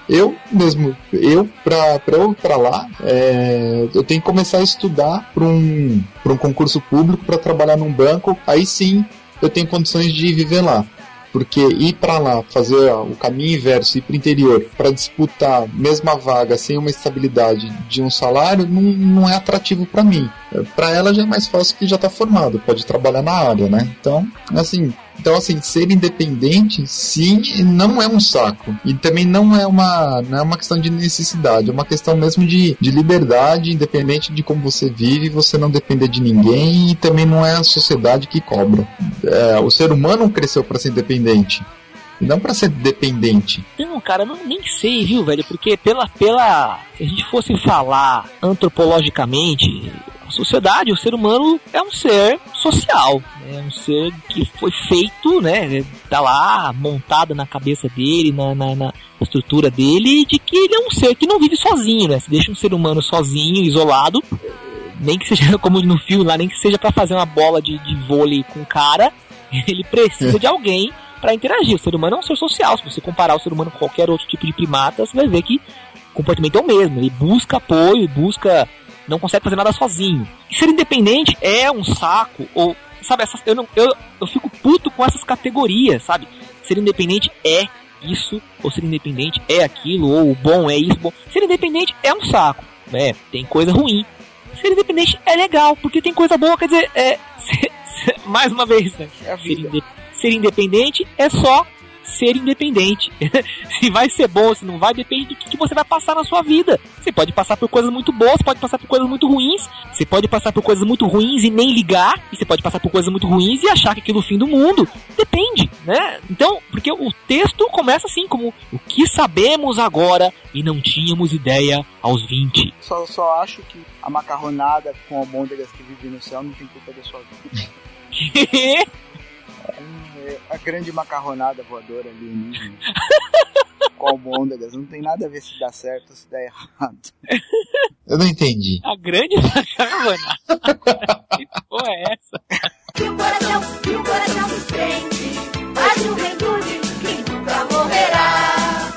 Pra lá, eu tenho que começar a estudar para um concurso público, para trabalhar num banco. Aí sim eu tenho condições de viver lá. Porque ir para lá, fazer o caminho inverso, ir para o interior, para disputar a mesma vaga sem uma estabilidade de um salário, não é atrativo para mim. Para ela já é mais fácil, que já está formado, pode trabalhar na área, né? Então, assim, ser independente, sim, não é um saco. E também não é uma questão de necessidade, é uma questão mesmo de liberdade, independente de como você vive, você não depender de ninguém, e também não é a sociedade que cobra. O ser humano cresceu para ser independente, e não para ser dependente. Não, cara, nem sei, viu, velho? Porque se a gente fosse falar antropologicamente, a sociedade, o ser humano é um ser social, é um ser que foi feito, né, tá lá montado na cabeça dele, na estrutura dele, de que ele é um ser que não vive sozinho, né? Se deixa um ser humano sozinho, isolado, nem que seja como no filme lá, nem que seja para fazer uma bola de vôlei com o cara, ele precisa de alguém para interagir. O ser humano é um ser social. Se você comparar o ser humano com qualquer outro tipo de primata, você vai ver que o comportamento é o mesmo. Ele busca apoio, não consegue fazer nada sozinho. E ser independente é um saco, ou, sabe, eu fico puto com essas categorias, sabe? Ser independente é isso, ou ser independente é aquilo, ou o bom é isso, bom. Ser independente é um saco, né? Tem coisa ruim. Ser independente é legal, porque tem coisa boa, quer dizer, mais uma vez, né? Ser independente é só ser independente. Se vai ser bom, se não vai, depende do que você vai passar na sua vida. Você pode passar por coisas muito boas, pode passar por coisas muito ruins. Você pode passar por coisas muito ruins e nem ligar. E você pode passar por coisas muito ruins e achar que aquilo é o fim do mundo. Depende, né? Então, porque o texto começa assim, como: o que sabemos agora e não tínhamos ideia aos 20. Só acho que a macarronada com almôndegas que vive no céu não tem culpa da sua vida. Que? A grande macarronada voadora ali, né? Com almôndegas, não tem nada a ver se dá certo ou se dá errado. Eu não entendi. A grande macarronada. Que porra é essa? E o coração do crente, a juventude que nunca morrerá.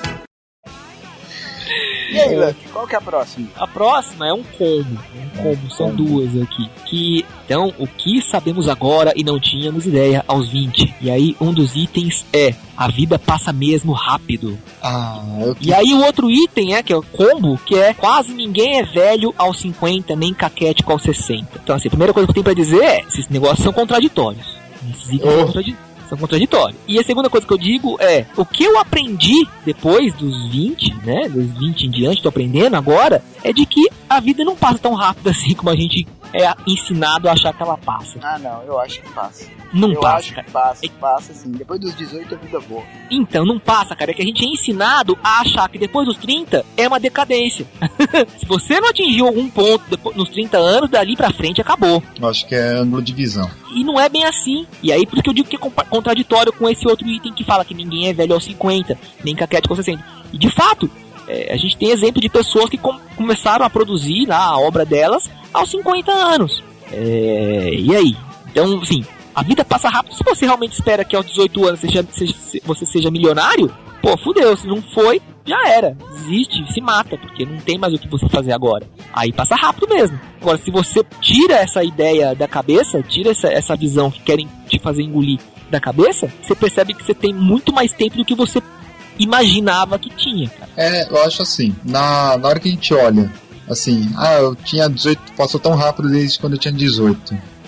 E aí, Luck, qual que é a próxima? A próxima é um combo. São duas aqui. Então, o que sabemos agora e não tínhamos ideia aos 20. E aí, um dos itens é: a vida passa mesmo rápido. E aí, o outro item que é o combo, que é: quase ninguém é velho aos 50, nem caquético aos 60. Então, assim, a primeira coisa que eu tenho pra dizer é: esses negócios são contraditórios. Esses itens são contraditórios. E a segunda coisa que eu digo é: o que eu aprendi depois dos 20, né, dos 20 em diante, tô aprendendo agora, é de que a vida não passa tão rápido assim como a gente é ensinado a achar que ela passa. Não, eu acho que passa. Não passa, acho que passa sim. Depois dos 18 a vida voa. Então, não passa, cara. É que a gente é ensinado a achar que depois dos 30 é uma decadência. Se você não atingiu algum ponto nos 30 anos, dali pra frente acabou. Eu acho que é ângulo de visão. E não é bem assim. E aí, por isso que eu digo que é contraditório com esse outro item que fala que ninguém é velho aos 50, nem caquete aos 60. E de fato, a gente tem exemplo de pessoas que começaram a produzir lá a obra delas aos 50 anos. E aí? Então, assim, a vida passa rápido. Se você realmente espera que aos 18 anos você seja milionário, pô, fudeu. Se não foi, já era. Desiste, se mata, porque não tem mais o que você fazer agora. Aí passa rápido mesmo. Agora, se você tira essa ideia da cabeça, tira essa visão que querem te fazer engolir da cabeça, você percebe que você tem muito mais tempo do que você imaginava que tinha, cara. Eu acho assim, na hora que a gente olha assim, eu tinha 18, passou tão rápido desde quando eu tinha 18.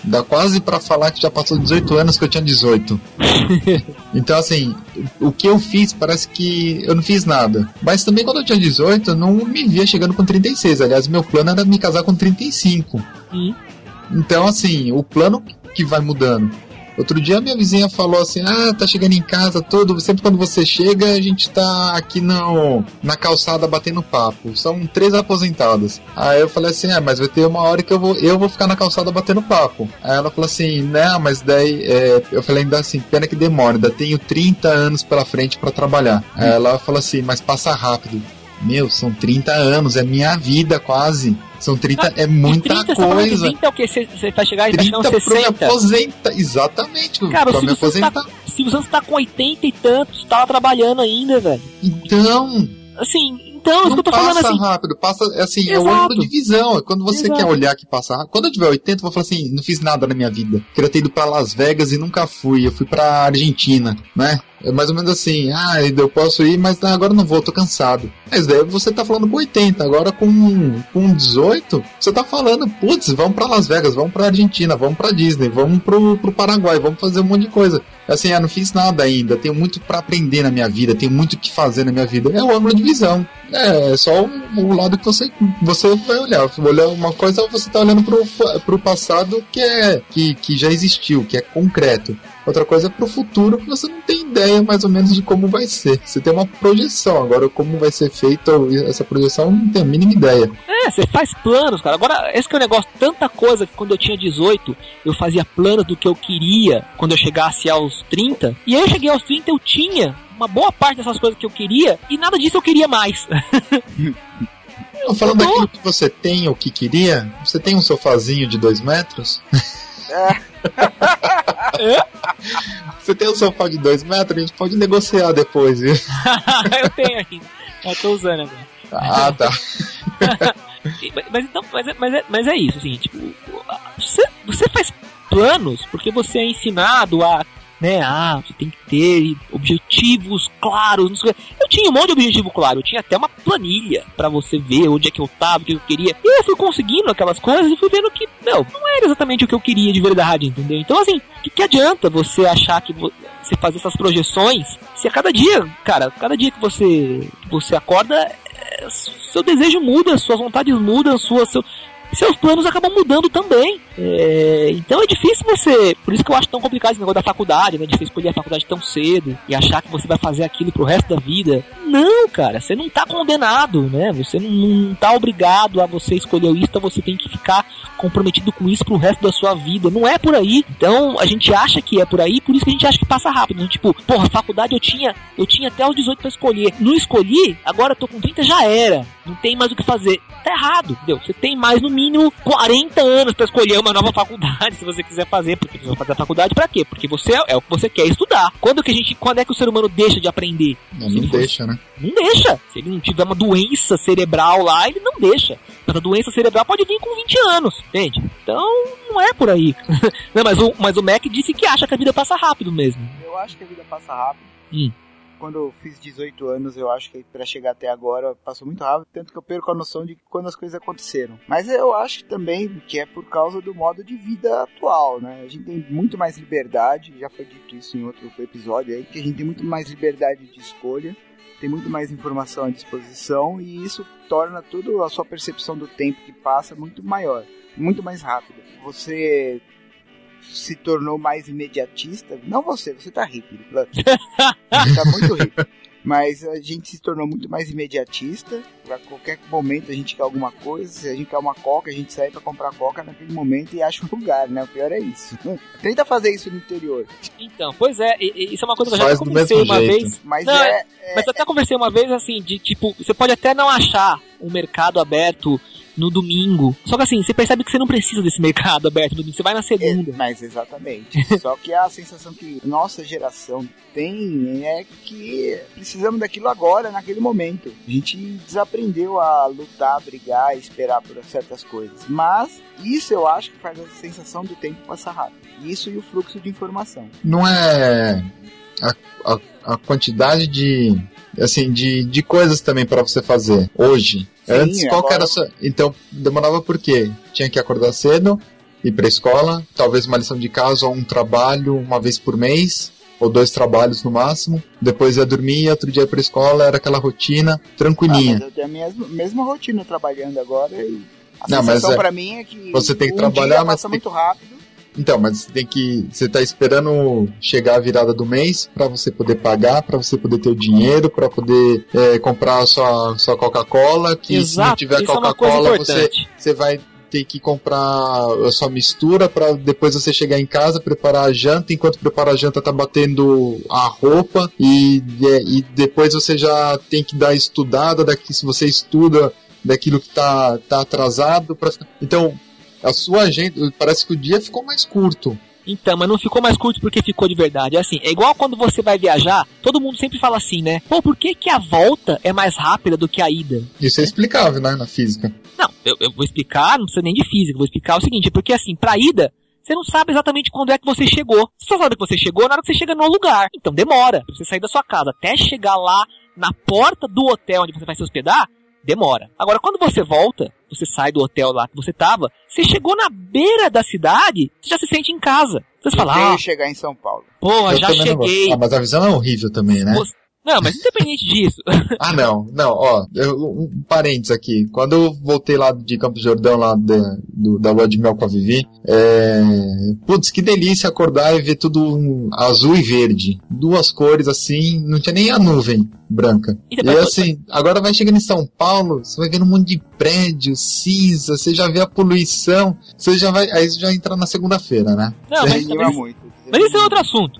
Dá quase pra falar que já passou 18 anos que eu tinha 18. Então, assim, o que eu fiz, parece que eu não fiz nada. Mas também quando eu tinha 18, eu não me via chegando com 36. Aliás, meu plano era me casar com 35. Então, assim, o plano que vai mudando. Outro dia minha vizinha falou assim, tá chegando em casa tudo, sempre quando você chega a gente tá aqui na calçada batendo papo, são 3 aposentadas. Aí eu falei assim, mas vai ter uma hora que eu vou ficar na calçada batendo papo. Aí ela falou assim, não, mas daí, eu falei ainda assim, pena que demora, ainda tenho 30 anos pela frente pra trabalhar. Aí ela falou assim, mas passa rápido. Meu, são 30 anos, é minha vida quase. São 30, é muita 30, coisa. 30 é o que? Você vai chegar e vai chegar uns 60. Pra me aposentar, exatamente. Cara, pra me aposentar. Se você tá com 80 e tantos, tá trabalhando ainda, velho. Então... Assim... Então, isso que eu tô falando assim. Passa rápido, assim, é o ângulo de visão. Quando você quer olhar que passa rápido. Quando eu tiver 80, eu vou falar assim, não fiz nada na minha vida. Queria ter ido pra Las Vegas e nunca fui. Eu fui pra Argentina, né? É mais ou menos assim, eu posso ir, mas agora não vou, tô cansado. Mas daí você tá falando com 80, agora com 18, você tá falando, putz, vamos pra Las Vegas, vamos pra Argentina, vamos pra Disney, vamos pro Paraguai, vamos fazer um monte de coisa. Assim, não fiz nada ainda, tenho muito pra aprender na minha vida, tenho muito o que fazer na minha vida. É o ângulo de visão. É só o lado que você vai olhar. Olhar uma coisa, você tá olhando pro passado que já existiu, que é concreto. Outra coisa é pro futuro, que você não tem ideia mais ou menos de como vai ser. Você tem uma projeção. Agora, como vai ser feita essa projeção, não tem a mínima ideia. Você faz planos, cara. Agora, esse que é o negócio. Tanta coisa que quando eu tinha 18, eu fazia planos do que eu queria quando eu chegasse aos 30. E aí eu cheguei aos 30, eu tinha uma boa parte dessas coisas que eu queria, e nada disso eu queria mais. Falando daquilo que você tem ou que queria, você tem um sofazinho de 2 metros? Você tem um sofá de 2 metros? A gente pode negociar depois, viu? Eu tenho ainda. Eu tô usando agora. Tá. Mas é isso, assim, tipo, você faz planos porque você é ensinado a, né, você tem que ter objetivos claros, não sei o que. Eu tinha um monte de objetivo claro, eu tinha até uma planilha pra você ver onde é que eu tava, o que eu queria. E eu fui conseguindo aquelas coisas e fui vendo que, não era exatamente o que eu queria de verdade, entendeu? Então, assim, que adianta você achar que você fazer essas projeções se a cada dia que você acorda, seu desejo muda, suas vontades mudam, seus planos acabam mudando também. Então é difícil por isso que eu acho tão complicado esse negócio da faculdade, né, de você escolher a faculdade tão cedo e achar que você vai fazer aquilo pro resto da vida. Não, cara, você não tá condenado, né, você não tá obrigado a você escolher isso, então você tem que ficar comprometido com isso pro resto da sua vida. Não é por aí. Então a gente acha que é por aí, por isso que a gente acha que passa rápido, né? Tipo, faculdade eu tinha até os 18 pra escolher, não escolhi, agora eu tô com 30, já era, não tem mais o que fazer. Tá errado, entendeu? Você tem mais no mínimo 40 anos pra escolher uma nova faculdade, se você quiser fazer. Porque você vai fazer a faculdade pra quê? Porque você é o que você quer estudar. Quando é que o ser humano deixa de aprender? Não deixa, né? Não deixa. Se ele não tiver uma doença cerebral lá, ele não deixa. Mas a doença cerebral pode vir com 20 anos, entende? Então, não é por aí. Não, mas o Mac disse que acha que a vida passa rápido mesmo. Eu acho que a vida passa rápido. Quando eu fiz 18 anos, eu acho que pra chegar até agora passou muito rápido, tanto que eu perco a noção de quando as coisas aconteceram. Mas eu acho também que é por causa do modo de vida atual, né? A gente tem muito mais liberdade, já foi dito isso em outro episódio aí, que a gente tem muito mais liberdade de escolha, tem muito mais informação à disposição, e isso torna toda a sua percepção do tempo que passa muito maior, muito mais rápida. Você se tornou mais imediatista. Não você tá hippie. Tá muito hippie. Mas a gente se tornou muito mais imediatista. A qualquer momento a gente quer alguma coisa. Se a gente quer uma coca, a gente sai pra comprar coca naquele momento e acha um lugar, né? O pior é isso. Tenta fazer isso no interior. Então, pois é. Isso é uma coisa que eu já conversei uma vez. Mas eu até conversei uma vez assim, de tipo, você pode até não achar um mercado aberto no domingo. Só que assim, você percebe que você não precisa desse mercado aberto no domingo, você vai na segunda. Mas exatamente. Só que a sensação que nossa geração tem é que precisamos daquilo agora, naquele momento. A gente desaprendeu a lutar, brigar, esperar por certas coisas. Mas isso eu acho que faz a sensação do tempo passar rápido. Isso e o fluxo de informação. Não é a quantidade de coisas também para você fazer hoje. Sim, antes, qual que era a sua... Então, demorava por quê? Tinha que acordar cedo, ir pra escola, talvez uma lição de casa ou um trabalho uma vez por mês, ou 2 trabalhos no máximo, depois ia dormir, outro dia ia pra escola, era aquela rotina tranquilinha. Mas eu tenho a mesma rotina trabalhando agora e a sensação pra mim é que você tem que trabalhar, mas passa muito rápido. Então, mas você tá esperando chegar a virada do mês pra você poder pagar, pra você poder ter o dinheiro, pra poder comprar a sua Coca-Cola, que exato, se não tiver Coca-Cola, você vai ter que comprar a sua mistura pra depois você chegar em casa, preparar a janta, enquanto prepara a janta tá batendo a roupa e depois você já tem que dar estudada, se você estuda daquilo que tá atrasado. Então, a sua agenda, parece que o dia ficou mais curto. Então, mas não ficou mais curto porque ficou de verdade. É assim, é igual quando você vai viajar, todo mundo sempre fala assim, né? Pô, por que a volta é mais rápida do que a ida? Isso é explicável, né, na física. Não, eu vou explicar, não precisa nem de física, vou explicar o seguinte, porque assim, pra ida, você não sabe exatamente quando é que você chegou. Você só sabe que você chegou na hora que você chega no lugar. Então demora. Pra você sair da sua casa até chegar lá na porta do hotel onde você vai se hospedar, demora. Agora, quando você volta, você sai do hotel lá que você tava, você chegou na beira da cidade, você já se sente em casa. Você fala, chegar em São Paulo. Pô, já cheguei. Mas a visão é horrível também, né? Não, mas independente disso. Não, ó, um parênteses aqui. Quando eu voltei lá de Campos do Jordão, lá da lua de mel com a Vivi, putz, que delícia acordar e ver tudo azul e verde. 2 cores assim, não tinha nem a nuvem branca. E assim, agora vai chegando em São Paulo, você vai vendo um monte de prédio, cinza, você já vê a poluição, aí você já entra na segunda-feira, né? Não, mas isso é outro assunto.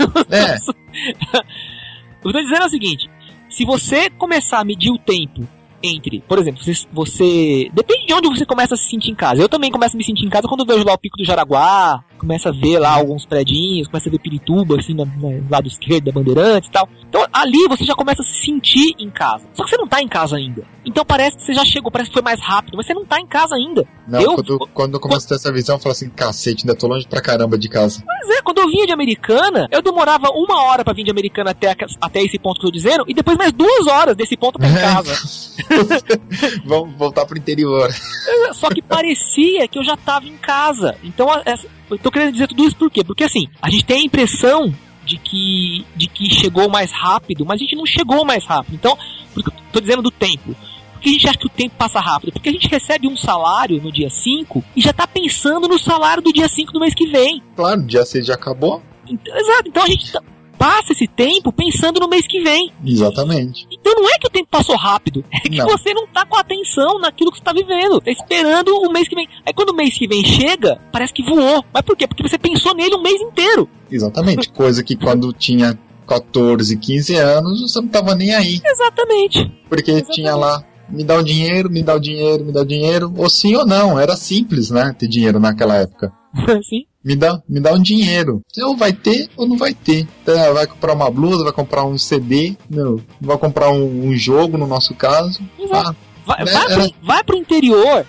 O que eu tô dizendo é o seguinte, se você começar a medir o tempo entre, por exemplo, você depende de onde você começa a se sentir em casa. Eu também começo a me sentir em casa quando eu vejo lá o Pico do Jaraguá, começo a ver lá alguns predinhos, começo a ver Pirituba, assim, no lado esquerdo da Bandeirantes e tal. Então ali você já começa a se sentir em casa. Só que você não tá em casa ainda. Então parece que você já chegou, parece que foi mais rápido, mas você não tá em casa ainda. Não, quando eu começo a ter essa visão, eu falo assim, cacete, ainda tô longe pra caramba de casa. Mas quando eu vinha de Americana, eu demorava 1 hora pra vir de Americana até esse ponto que eu tô dizendo, e depois mais 2 horas desse ponto pra em casa. Vamos voltar pro interior. Só que parecia que eu já tava em casa. Então, eu tô querendo dizer tudo isso por quê? Porque assim, a gente tem a impressão de que chegou mais rápido, mas a gente não chegou mais rápido. Então, porque eu tô dizendo do tempo. Por que a gente acha que o tempo passa rápido? Porque a gente recebe um salário no dia 5 e já tá pensando no salário do dia 5 do mês que vem. Claro, o dia 6 já acabou. Exato, então a gente passa esse tempo pensando no mês que vem. Exatamente. Então não é que o tempo passou rápido, é que você não tá com atenção naquilo que você tá vivendo. Tá esperando o mês que vem. Aí quando o mês que vem chega, parece que voou. Mas por quê? Porque você pensou nele um mês inteiro. Exatamente, coisa que quando tinha 14, 15 anos, você não tava nem aí. Exatamente. Porque tinha lá, me dá o dinheiro, me dá o dinheiro, me dá o dinheiro. Ou sim ou não, era simples, né, ter dinheiro naquela época. Sim. Me dá um dinheiro. Ou vai ter ou não vai ter. Então, vai comprar uma blusa, vai comprar um CD, não vai comprar um jogo, no nosso caso. Exato. Vai pro interior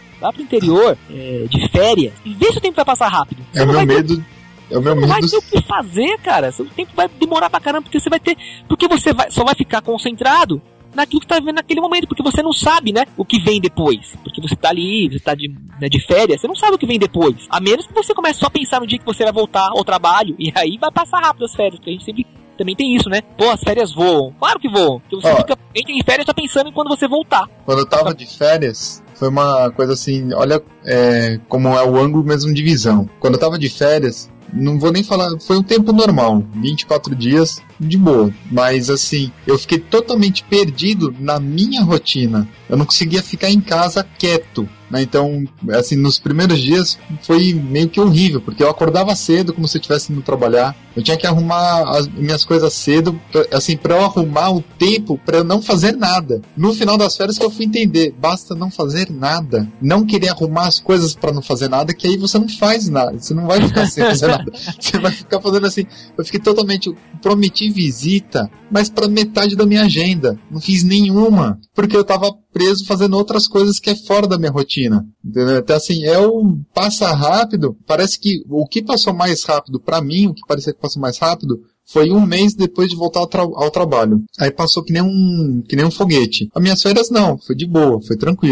de férias e vê se o tempo vai passar rápido. É o meu medo. É o meu medo. Não vai ter o que fazer, cara. O tempo vai demorar pra caramba, porque você só vai ficar concentrado naquilo que tá vivendo naquele momento, porque você não sabe, né, o que vem depois. Porque você tá ali, você tá de férias, você não sabe o que vem depois. A menos que você comece só a pensar no dia que você vai voltar ao trabalho, e aí vai passar rápido as férias, porque a gente sempre também tem isso, né? Pô, as férias voam. Claro que voam. Porque você entra em férias já pensando em quando você voltar. Quando eu tava de férias, foi uma coisa assim, olha como é o ângulo mesmo de visão. Quando eu tava de férias, não vou nem falar, foi um tempo normal, 24 dias de boa, mas assim, eu fiquei totalmente perdido na minha rotina, eu não conseguia ficar em casa quieto, né? Então, assim, nos primeiros dias foi meio que horrível, porque eu acordava cedo como se eu estivesse indo trabalhar, eu tinha que arrumar as minhas coisas cedo, assim, pra eu arrumar o tempo pra eu não fazer nada. No final das férias que eu fui entender, basta não fazer nada, não querer arrumar as coisas pra não fazer nada, que aí você não faz nada, você não vai ficar sem fazer nada, você vai ficar fazendo assim. Eu fiquei totalmente, prometi visita, mas pra metade da minha agenda, não fiz nenhuma, porque eu tava preso fazendo outras coisas que é fora da minha rotina, entendeu? Então assim, passa rápido, parece que o que passou mais rápido pra mim, o que parecia que passou mais rápido, foi 1 mês depois de voltar ao trabalho. Aí passou que nem um foguete. As minhas férias não, foi de boa, foi tranquila.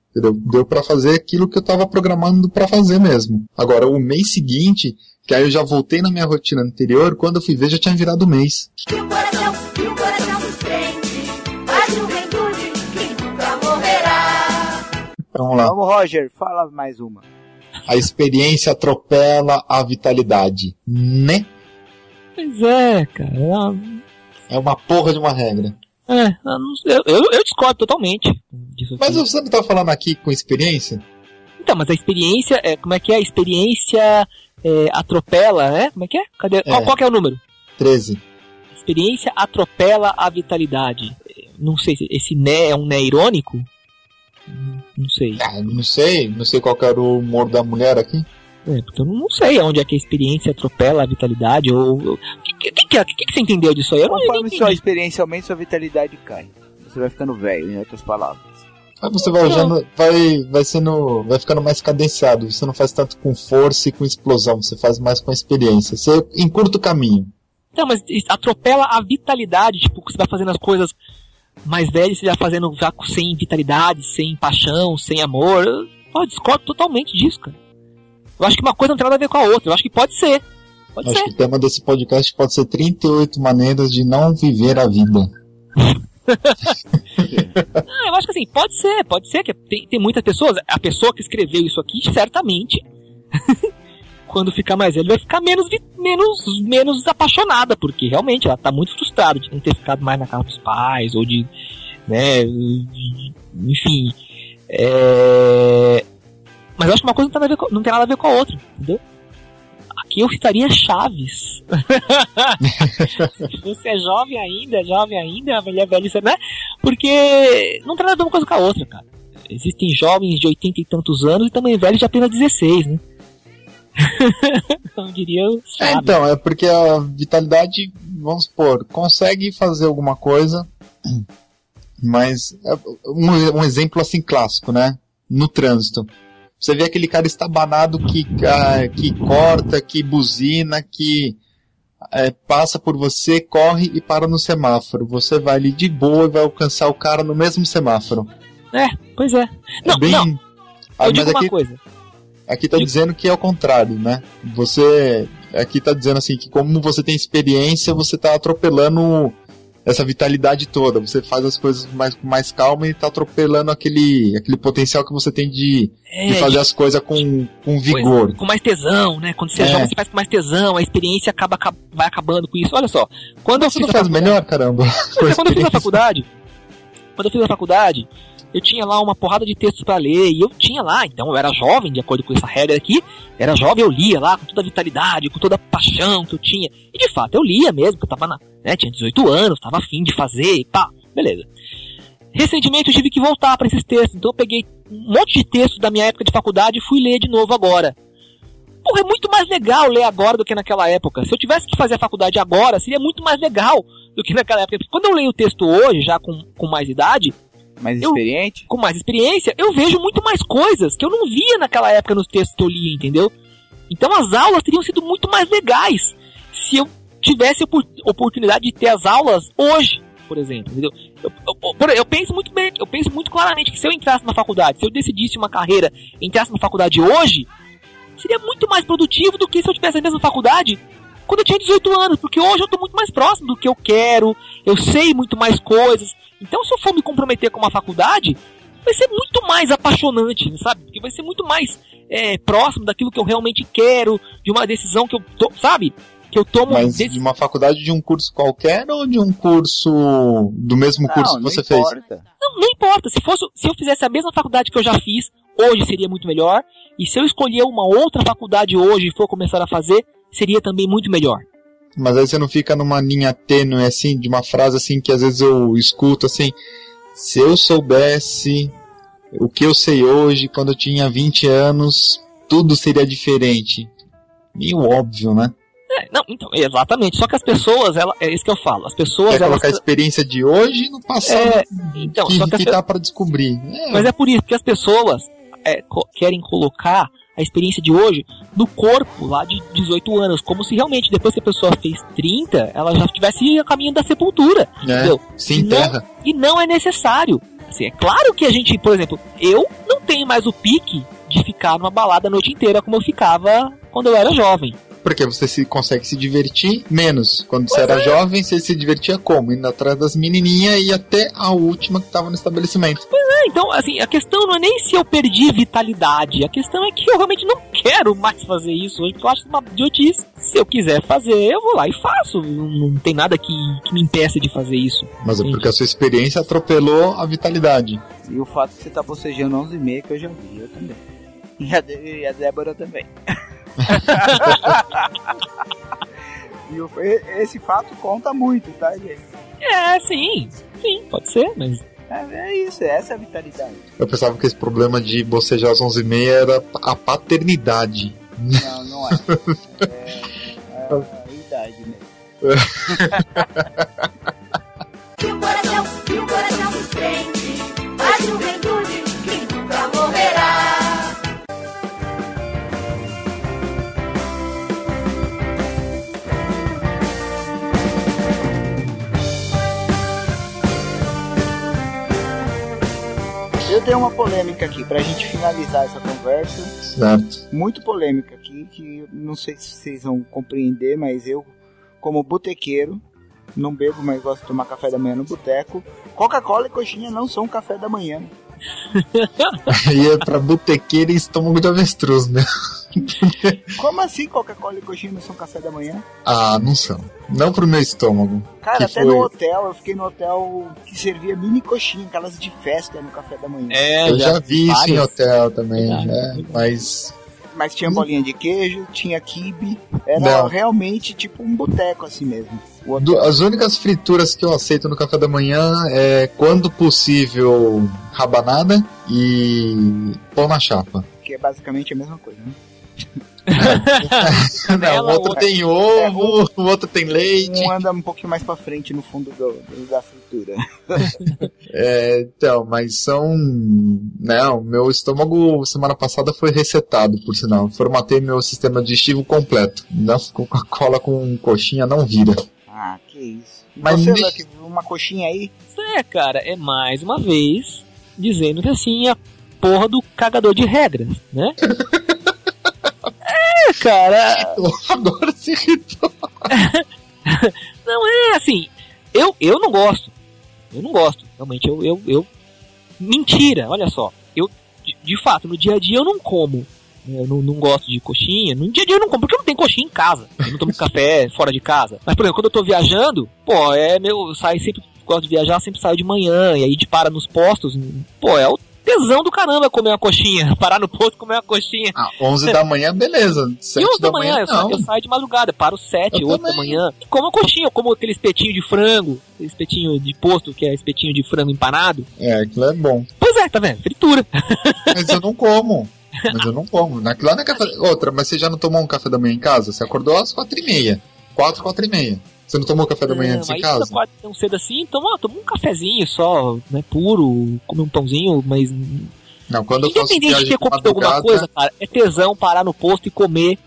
Entendeu? Deu pra fazer aquilo que eu tava programando pra fazer mesmo. Agora, o mês seguinte, que aí eu já voltei na minha rotina anterior, quando eu fui ver já tinha virado o mês. E o coração dos crentes faz juventude que nunca morrerá. Vamos lá. Vamos, Roger, fala mais uma. A experiência atropela a vitalidade, né? Pois é, cara. É uma porra de uma regra. Eu discordo totalmente disso aqui. Mas você não tá falando aqui com experiência? Então, mas a experiência, como é que é? A experiência atropela, né? Como é que é? Cadê? Qual que é o número? 13. Experiência atropela a vitalidade. Não sei se esse né é um né irônico? Não sei. Não sei qual que era o humor da mulher aqui. Porque eu não sei onde é que a experiência atropela a vitalidade. O que você entendeu disso aí? Conforme sua experiência aumenta, sua vitalidade cai. Você vai ficando velho, em outras palavras. Aí você vai usando, vai ficando mais cadenciado. Você não faz tanto com força e com explosão. Você faz mais com experiência. Você encurta o caminho. Não, mas atropela a vitalidade. Tipo, você vai fazendo as coisas mais velhas, você já fazendo já sem vitalidade, sem paixão, sem amor. Eu discordo totalmente disso, cara. Eu acho que uma coisa não tem nada a ver com a outra. Eu acho que pode ser. Acho que o tema desse podcast pode ser 38 maneiras de não viver a vida. Eu acho que assim, pode ser que tem muitas pessoas. A pessoa que escreveu isso aqui, certamente, quando ficar mais velho, vai ficar menos apaixonada, porque realmente ela tá muito frustrada de não ter ficado mais na casa dos pais, ou de, né, enfim. Mas eu acho que uma coisa não tem nada a ver com a outra, entendeu? Aqui eu citaria Chaves. Se você é jovem ainda, velho, né? Porque não tem nada a ver uma coisa com a outra, cara. Existem jovens de 80 e tantos anos e também velhos de apenas 16, né? Não diria Chaves. Então, é porque a vitalidade, vamos supor, consegue fazer alguma coisa, mas um exemplo assim clássico, né? No trânsito. Você vê aquele cara estabanado que corta, que buzina, que passa por você, corre e para no semáforo. Você vai ali de boa e vai alcançar o cara no mesmo semáforo. Pois é. Não. Eu digo uma coisa. Aqui tá dizendo que é o contrário, né? Aqui tá dizendo assim, que como você tem experiência, você tá atropelando essa vitalidade toda. Você faz as coisas com mais calma e tá atropelando aquele potencial que você tem de fazer as coisas com vigor. Com mais tesão, né? Quando você é jovem, você faz com mais tesão, a experiência vai acabando com isso. Olha só, quando eu fiz a faculdade, melhor, caramba. Quando eu fiz a faculdade, eu tinha lá uma porrada de textos pra ler, e eu tinha lá, então eu era jovem, de acordo com essa regra aqui, era jovem, eu lia lá com toda a vitalidade, com toda a paixão que eu tinha, e de fato eu lia mesmo, porque eu tava tinha 18 anos, tava afim de fazer e pá, beleza. Recentemente eu tive que voltar pra esses textos, então eu peguei um monte de textos da minha época de faculdade e fui ler de novo agora. Porra, é muito mais legal ler agora do que naquela época. Se eu tivesse que fazer a faculdade agora, seria muito mais legal do que naquela época. Porque quando eu leio o texto hoje, já com mais idade, com mais experiência, eu vejo muito mais coisas que eu não via naquela época nos textos que eu lia, entendeu? Então as aulas teriam sido muito mais legais se eu tivesse oportunidade de ter as aulas hoje, por exemplo, entendeu? Eu penso muito bem, eu penso muito claramente que se eu entrasse na faculdade, se eu decidisse uma carreira, entrasse na faculdade hoje, seria muito mais produtivo do que se eu tivesse a mesma faculdade quando eu tinha 18 anos, porque hoje eu tô muito mais próximo do que eu quero, eu sei muito mais coisas. Então, se eu for me comprometer com uma faculdade, vai ser muito mais apaixonante, sabe? Porque vai ser muito mais próximo daquilo que eu realmente quero, de uma decisão que eu sabe? Que eu tomo. Mas de uma faculdade de um curso qualquer ou de um curso do mesmo curso que você fez? Não importa. Se eu fizesse a mesma faculdade que eu já fiz, hoje seria muito melhor. E se eu escolher uma outra faculdade hoje e for começar a fazer, seria também muito melhor. Mas aí você não fica numa linha tênue, assim, de uma frase assim que às vezes eu escuto assim: se eu soubesse o que eu sei hoje, quando eu tinha 20 anos, tudo seria diferente. Meio óbvio, né? Não, então, exatamente. Só que as pessoas, é isso que eu falo. As pessoas. Quer colocar a experiência de hoje no passado então, que dá pra descobrir. Mas é por isso que as pessoas querem colocar a experiência de hoje no corpo lá de 18 anos, como se realmente depois que a pessoa fez 30, ela já estivesse a caminho da sepultura, entendeu? Se enterra. E não é necessário. Assim, é claro que a gente, por exemplo, eu não tenho mais o pique de ficar numa balada a noite inteira como eu ficava quando eu era jovem. Porque você consegue se divertir menos. Quando você era jovem, você se divertia como? Indo atrás das menininhas e até a última que tava no estabelecimento. Então, assim, a questão não é nem se eu perdi vitalidade. A questão é que eu realmente não quero mais fazer isso hoje, porque eu acho uma idiotice. Se eu quiser fazer, eu vou lá e faço. Não tem nada que me impeça de fazer isso. Mas é porque a sua experiência atropelou a vitalidade. E o fato de você estar bocejando 11h30 que eu já vi, eu também. E a Débora também. E esse fato conta muito, tá, gente? Sim, pode ser, mas... É isso, essa é a vitalidade. Eu pensava que esse problema de bocejar às 11h30 era a paternidade. Não é. É a idade mesmo. E o coração dos crentes, a juventude que nunca morrerá. Eu tenho uma polêmica aqui pra gente finalizar essa conversa. Certo. Muito polêmica aqui, que não sei se vocês vão compreender, mas eu, como botequeiro, não bebo, mas gosto de tomar café da manhã no boteco. Coca-Cola e coxinha não são café da manhã. E é pra botequeiro e estômago de avestruz, né? Como assim Coca-Cola e coxinha não são café da manhã? Ah, não são. Não pro meu estômago. Cara, até no hotel, eu fiquei no hotel que servia mini coxinha, aquelas de festa no café da manhã. Eu já vi isso em hotel também, mas tinha bolinha de queijo, tinha quibe, era realmente tipo um boteco assim mesmo. As únicas frituras que eu aceito no café da manhã é, quando possível, rabanada e pão na chapa. Que é basicamente a mesma coisa, né? Não, o outro tem ovo, o outro tem leite. Um anda um pouquinho mais pra frente no fundo da fritura. Então, mas são... Não, meu estômago semana passada foi resetado, por sinal. Formatei meu sistema digestivo completo. Coca-Cola com coxinha não vira. Ah, que isso. E mas você, Lucky, uma coxinha aí? Cara, é mais uma vez dizendo que assim, a porra do cagador de regras, né? Cara... Agora se irritou. Não, é assim, eu não gosto. Eu não gosto. Realmente, eu... Mentira, olha só. Eu, de fato, no dia a dia eu não como. Eu não gosto de coxinha. No dia a dia eu não como, porque eu não tenho coxinha em casa. Eu não tomo café fora de casa. Mas, por exemplo, quando eu tô viajando, eu saio sempre, gosto de viajar, sempre saio de manhã. E aí a gente para nos postos. É o tesão do caramba comer uma coxinha. Parar no posto e comer uma coxinha. 11 da manhã, beleza. 7 11 da manhã, não. Eu saio de madrugada, paro 7, 8 da manhã. E como a coxinha, eu como aquele espetinho de frango, aquele espetinho de posto, que é espetinho de frango empanado. Aquilo é bom. Pois é, tá vendo? Fritura. Mas eu não como. Aquilo não é café. Outra, mas você já não tomou um café da manhã em casa? Você acordou às 4h30. 4h30. Você não tomou café da manhã antes em casa? Mas tão cedo assim, toma um cafezinho só, né, puro, comer um pãozinho, mas... Não, quando eu faço independente de ter comido alguma coisa, cara, é tesão parar no posto e comer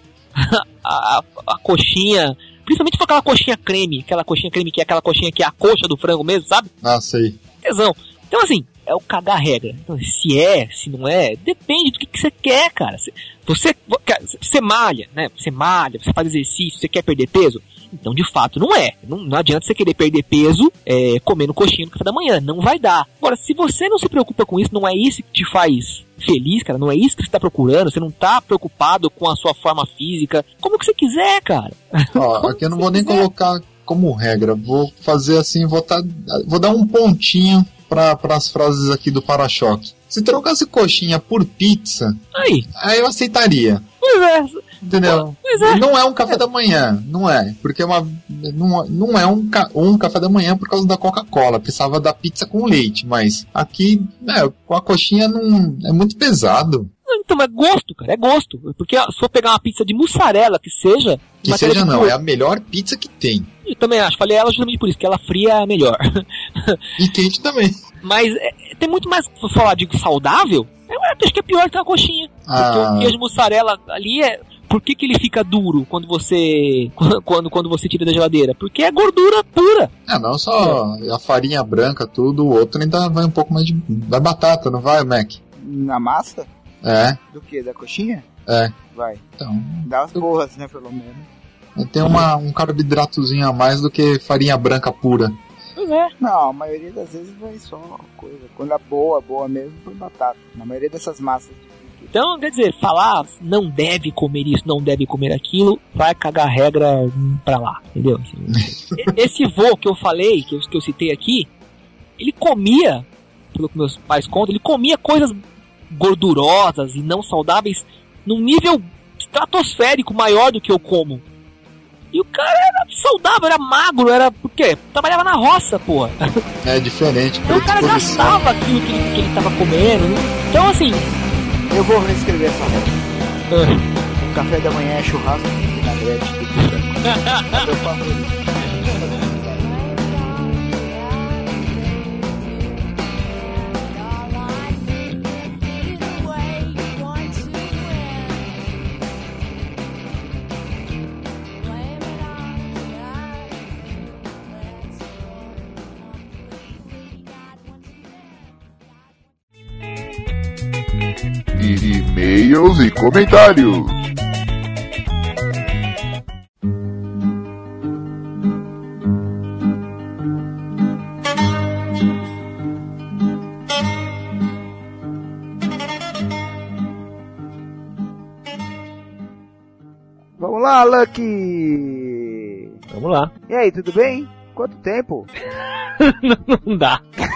a coxinha, principalmente se for aquela coxinha creme que é aquela coxinha que é a coxa do frango mesmo, sabe? Ah, sei. Tesão. Então assim, é o cagar regra. Então, se não é, depende do que você quer, cara. Você malha, né? Você faz exercício, você quer perder peso? Então, de fato, não é. Não adianta você querer perder peso comendo coxinha no café da manhã. Não vai dar. Agora, se você não se preocupa com isso, não é isso que te faz feliz, cara, não é isso que você tá procurando, você não tá preocupado com a sua forma física, como que você quiser, cara. Aqui eu não vou nem colocar como regra. Vou fazer assim, vou dar um pontinho para as frases aqui do para-choque. Se trocasse coxinha por pizza, aí eu aceitaria. Pois é. Entendeu? Pois é. Não é um café da manhã, não é. Porque não é um café da manhã por causa da Coca-Cola. Precisava da pizza com leite, mas aqui, com a coxinha não é muito pesado. Então, é gosto, cara, é gosto. Porque se for pegar uma pizza de mussarela, que seja... Que seja não, é a melhor pizza que tem. Eu também acho, falei ela justamente por isso, que ela fria é melhor. E quente também. Mas tem muito mais, se falar de saudável, eu acho que é pior que a coxinha. Porque o queijo mussarela ali por que ele fica duro quando você tira da geladeira? Porque é gordura pura. Não só a farinha branca, tudo, o outro ainda vai um pouco mais da batata, não vai, Mac? Na massa? É. Do que? Da coxinha? É. Vai. Então, dá as borras, né, pelo menos. Tem um carboidratozinho a mais do que farinha branca pura. Não, a maioria das vezes vai só coisa. Quando é boa mesmo, foi batata. Na maioria dessas massas. Então, quer dizer, falar não deve comer isso, não deve comer aquilo, vai cagar a regra pra lá, entendeu? Esse vô que eu falei, que eu citei aqui, ele comia, pelo que meus pais contam, ele comia coisas gordurosas e não saudáveis num nível estratosférico maior do que eu como. E o cara era saudável, era magro, era... Por quê? Trabalhava na roça, porra. É diferente. Então o cara gastava aquilo que ele tava comendo. Então, assim... Eu vou reescrever essa regra. O café da manhã é churrasco de vinagrete de branco. É meu favorito. E-mails e comentários. Vamos lá, Lucky! Vamos lá. E aí, tudo bem? Quanto tempo? Não dá.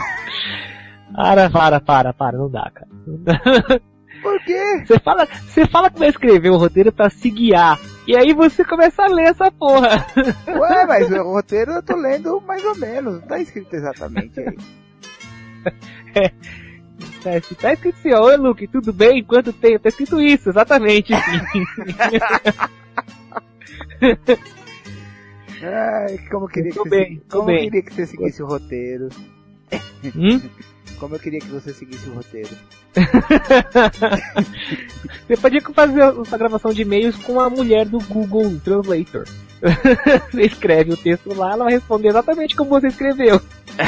Para, não dá, cara. Por quê? Você fala que vai escrever o roteiro pra se guiar. E aí você começa a ler essa porra. Ué, mas o roteiro eu tô lendo mais ou menos. Não tá escrito exatamente aí. Tá escrito assim, oi Luke, tudo bem? Quanto tempo? Tá escrito isso, exatamente. Ai, como eu queria que queria que você seguisse o roteiro. Como eu queria que você seguisse o roteiro. Você podia fazer essa gravação de e-mails com a mulher do Google Translator. Você escreve o texto lá, ela vai responder exatamente como você escreveu.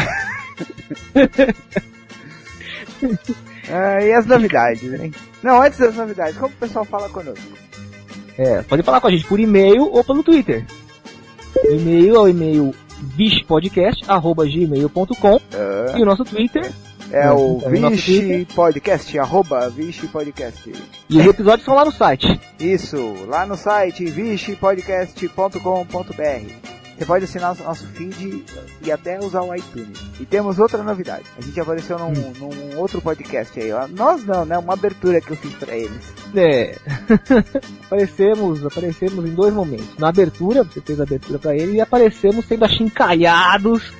E as novidades, né? Não, antes das novidades, como o pessoal fala conosco? Pode falar com a gente por e-mail ou pelo Twitter. O e-mail é o e-mail vichepodcast@gmail.com e o nosso Twitter é o vichepodcast, @vichepodcast. E os episódios são lá no site. Isso, lá no site vichepodcast.com.br. Você pode assinar o nosso feed e até usar o iTunes. E temos outra novidade. A gente apareceu num outro podcast aí. Ó. Nós não, né? Uma abertura que eu fiz pra eles. Aparecemos em dois momentos. Na abertura, você fez a abertura pra eles, e aparecemos sendo achincalhados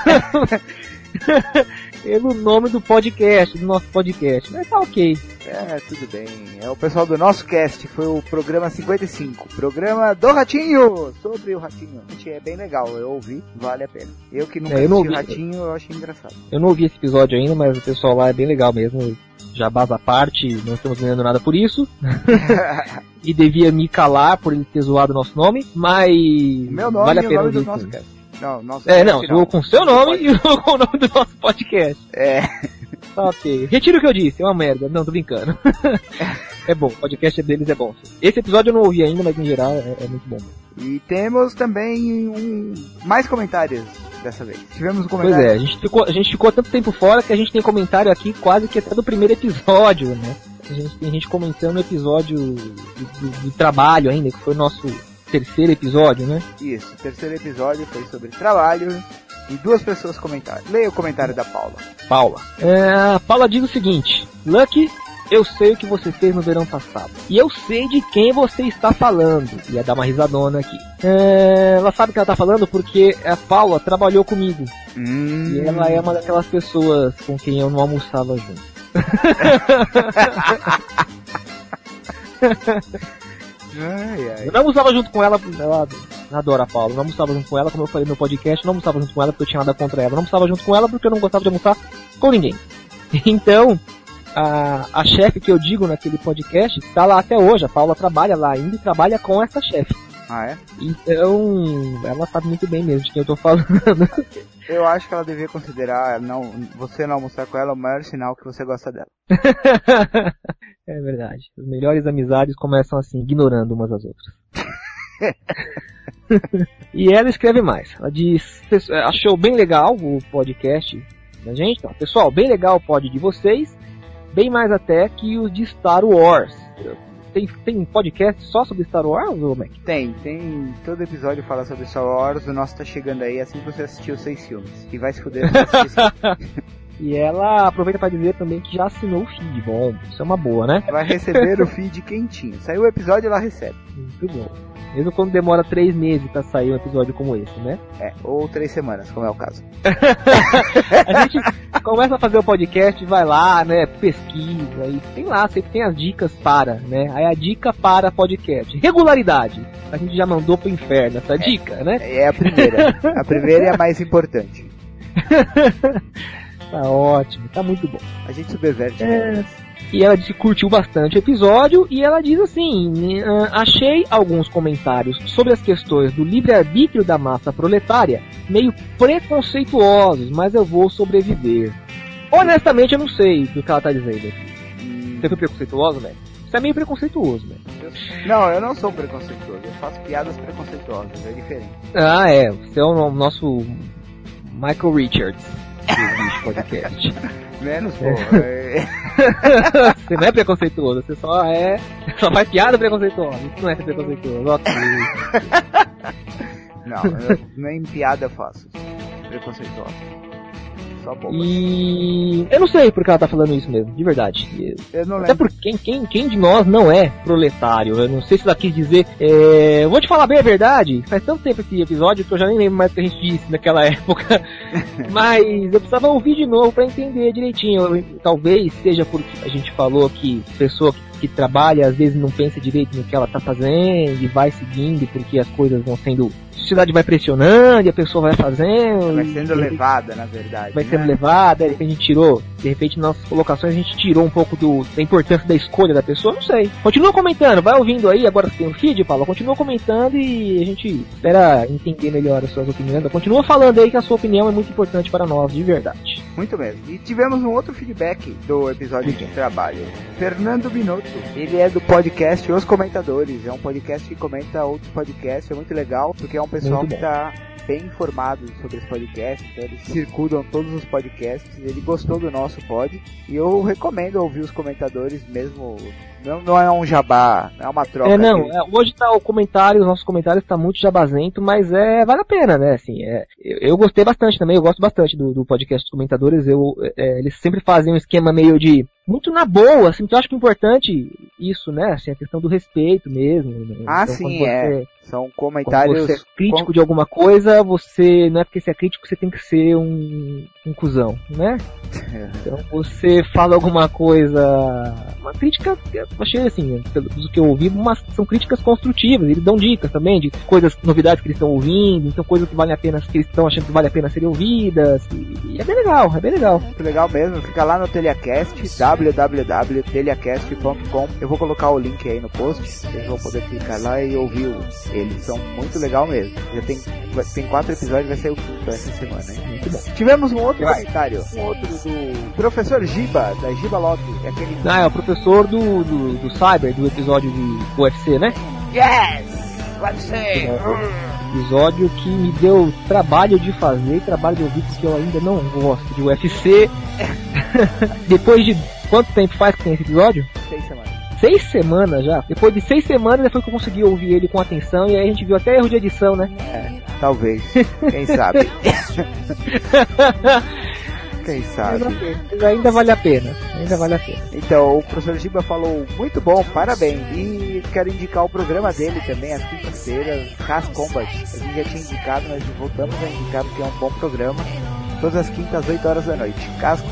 pelo nome do podcast, do nosso podcast. Mas tá ok. Tudo bem. É o pessoal do nosso cast, foi o programa 55. Programa do Ratinho, sobre o Ratinho. É bem legal, eu ouvi, vale a pena. Eu que nunca assisti o Ratinho, eu achei engraçado. Eu não ouvi esse episódio ainda, mas o pessoal lá é bem legal mesmo. Jabás à parte, não estamos ganhando nada por isso. E devia me calar por ele ter zoado o nosso nome, mas meu nome vale a pena ouvir. Do nosso cast. Não, zoou com seu nome e zoou com o nome do nosso podcast. Tá ok. Retiro o que eu disse, é uma merda. Não, tô brincando. É bom, o podcast deles é bom. Esse episódio eu não ouvi ainda, mas em geral é muito bom. E temos também mais comentários dessa vez. Tivemos um comentário. Pois é, a gente ficou tanto tempo fora que a gente tem comentário aqui quase que até do primeiro episódio, né? Tem gente comentando o episódio do trabalho ainda, que foi o nosso terceiro episódio, né? Isso, o terceiro episódio foi sobre trabalho e duas pessoas comentaram. Leia o comentário da Paula. A Paula diz o seguinte: Lucky, eu sei o que você fez no verão passado. E eu sei de quem você está falando. Ia dar uma risadona aqui. Ela sabe o que ela está falando porque a Paula trabalhou comigo. E ela é uma daquelas pessoas com quem eu não almoçava junto. Eu não almoçava junto com ela adora a Paula. Eu não almoçava junto com ela, como eu falei no podcast. Eu não almoçava junto com ela porque eu tinha nada contra ela. Eu não almoçava junto com ela porque eu não gostava de almoçar com ninguém. Então, a chefe que eu digo naquele podcast tá lá até hoje. A Paula trabalha lá ainda e trabalha com essa chefe. Ah, é? Então, ela sabe muito bem mesmo de quem eu tô falando. Eu acho que ela devia considerar você não almoçar com ela o maior sinal que você gosta dela. É verdade. As melhores amizades começam assim, ignorando umas às outras. E ela escreve mais. Ela diz, achou bem legal o podcast da gente. Então, pessoal, bem legal o pod de vocês. Bem mais até que o de Star Wars. Tem um podcast só sobre Star Wars, ou Mac? Tem. Todo episódio fala sobre Star Wars. O nosso tá chegando aí assim que você assistiu 6 filmes. E vai se fuder se você assistir. E ela aproveita para dizer também que já assinou o feed. Bom, isso é uma boa, né? Vai receber o feed quentinho. Saiu o episódio, ela recebe. Muito bom. Mesmo quando demora 3 meses pra sair um episódio como esse, né? Ou 3 semanas, como é o caso. A gente começa a fazer o podcast, vai lá, né, pesquisa, e tem lá, sempre tem as dicas para, né? Aí a dica para podcast. Regularidade. A gente já mandou pro inferno essa dica, né? É a primeira. A primeira é a mais importante. Tá ótimo, tá muito bom. A gente subverte. E ela disse que curtiu bastante o episódio, e ela diz assim, achei alguns comentários sobre as questões do livre-arbítrio da massa proletária meio preconceituosos, mas eu vou sobreviver. Honestamente, eu não sei o que ela tá dizendo aqui. Você foi preconceituoso, né? Você é meio preconceituoso, né? Não, eu não sou preconceituoso, eu faço piadas preconceituosas, é diferente. Ah, é, você é o nosso Michael Richards do podcast. Menos, pô. Você não é preconceituoso, você só faz piada preconceituosa. Isso não é ser preconceituoso, ok. Não, nem piada eu faço. Preconceituosa. Só boba. E eu não sei por que ela tá falando isso mesmo, de verdade. Eu não Até lembro. porque quem de nós não é proletário? Eu não sei se ela quis dizer. Eu vou te falar bem a verdade. Faz tanto tempo esse episódio que eu já nem lembro mais o que a gente disse naquela época. Mas eu precisava ouvir de novo pra entender direitinho. Talvez seja porque a gente falou que pessoa que trabalha às vezes não pensa direito no que ela tá fazendo e vai seguindo porque as coisas vão sendo... A sociedade vai pressionando e a pessoa vai fazendo. Vai sendo levada, na verdade. Vai sendo levada, de repente nas nossas colocações a gente tirou um pouco da importância da escolha da pessoa, não sei. Continua comentando, vai ouvindo aí, agora que tem o feed, Paulo, continua comentando e a gente espera entender melhor as suas opiniões. Continua falando aí que a sua opinião é muito importante para nós, de verdade. Muito mesmo. E tivemos um outro feedback do episódio de trabalho. Fernando Binotto, ele é do podcast Os Comentadores, é um podcast que comenta outros podcasts, é muito legal, porque é um pessoal que tá bem informado sobre esse podcast, então eles circulam todos os podcasts, ele gostou do nosso pod, e eu recomendo ouvir os comentadores mesmo, não é um jabá, não é uma troca. Hoje tá os nossos comentários tá muito jabazento, mas vale a pena, né, assim, eu gostei bastante também, eu gosto bastante do podcast dos comentadores, eles sempre fazem um esquema meio de, muito na boa, assim, que eu acho que é importante isso, né, assim, a questão do respeito mesmo. Né? Ah, então, sim, são comentários... Quando você é crítico de alguma coisa, você, não é porque você é crítico, você tem que ser um cuzão, né? Então, você fala alguma coisa... Uma crítica, eu achei assim, pelo que eu ouvi, são críticas construtivas, eles dão dicas também de coisas, novidades que eles estão ouvindo, então coisas que valem a pena, que eles estão achando que vale a pena serem ouvidas, e é bem legal, Muito legal mesmo, fica lá no Telhacast, www.telhacast.com. Eu vou colocar o link aí no post, vocês vão poder clicar lá e ouvir eles, são muito legal mesmo. Já tem 4 episódios, vai sair o 5º essa semana, hein? Muito bom. Tivemos um outro comentário, do professor Giba, da Giba Loki, é o professor do Cyber, do episódio de UFC, né? Yes! UFC! Episódio que me deu trabalho de fazer e trabalho de ouvir, porque eu ainda não gosto de UFC. Depois de quanto tempo faz que tem esse episódio? 6 semanas. 6 semanas já? Depois de 6 semanas foi que eu consegui ouvir ele com atenção, e aí a gente viu até erro de edição, né? Talvez. Quem sabe? Quem sabe? Mas ainda vale a pena. Então, o professor Giba falou muito bom, parabéns. E quero indicar o programa dele também, às quintas-feiras, Cas Combat. A gente já tinha indicado, mas voltamos a indicar porque é um bom programa. Todas as quintas, 8 horas da noite.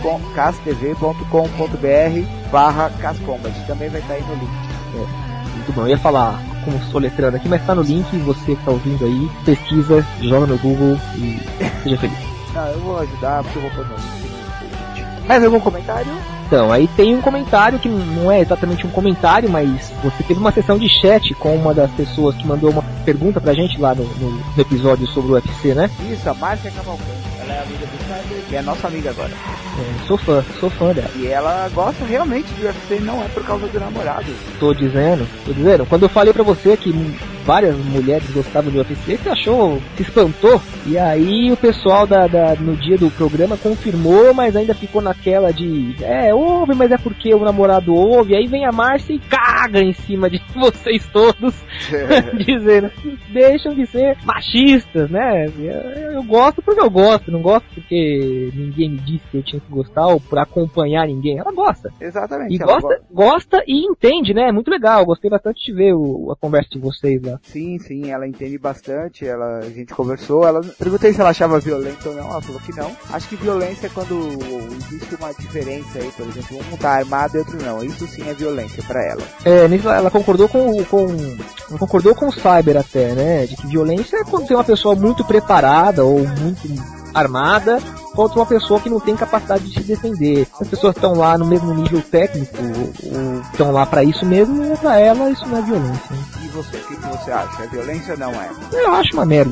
castv.com.br/Cascombat. Também vai estar aí no link. Muito bom. Eu ia falar como soletrando aqui, mas tá no link. Você que tá ouvindo aí, pesquisa, joga no Google e seja feliz. Não, eu vou ajudar porque eu vou pôr no link. Mais algum comentário? Então, aí tem um comentário que não é exatamente um comentário, mas você teve uma sessão de chat com uma das pessoas que mandou uma pergunta pra gente lá no episódio sobre o UFC, né? Isso, a Márcia Cavalcante. Ela é amiga do Cyber e é nossa amiga agora. Sou fã dela. E ela gosta realmente de UFC, não é por causa do namorado. Tô dizendo. Quando eu falei pra você que várias mulheres gostavam de UFC, você achou, se espantou. E aí o pessoal no dia do programa confirmou, mas ainda ficou naquela de ouve, mas é porque o namorado ouve. Aí vem a Márcia e caga em cima de vocês todos, dizendo, deixam de ser machistas, né? Eu gosto porque eu gosto, não gosto porque ninguém me disse que eu tinha que gostar ou por acompanhar ninguém. Ela gosta. Exatamente. E gosta e entende, né? Muito legal, gostei bastante de ver a conversa de vocês lá. Sim, ela entende bastante, a gente conversou, perguntei se ela achava violento ou não, ela falou que não. Acho que violência é quando existe uma diferença aí, por exemplo, um tá armado e outro não, isso sim é violência pra ela. Ela concordou concordou com o Cyber até, né, de que violência é quando tem uma pessoa muito preparada ou muito armada contra uma pessoa que não tem capacidade de se defender. As pessoas estão lá no mesmo nível técnico, ou estão lá pra isso mesmo, e pra ela isso não é violência. E você, o que você acha? É violência ou não é? Eu acho uma merda.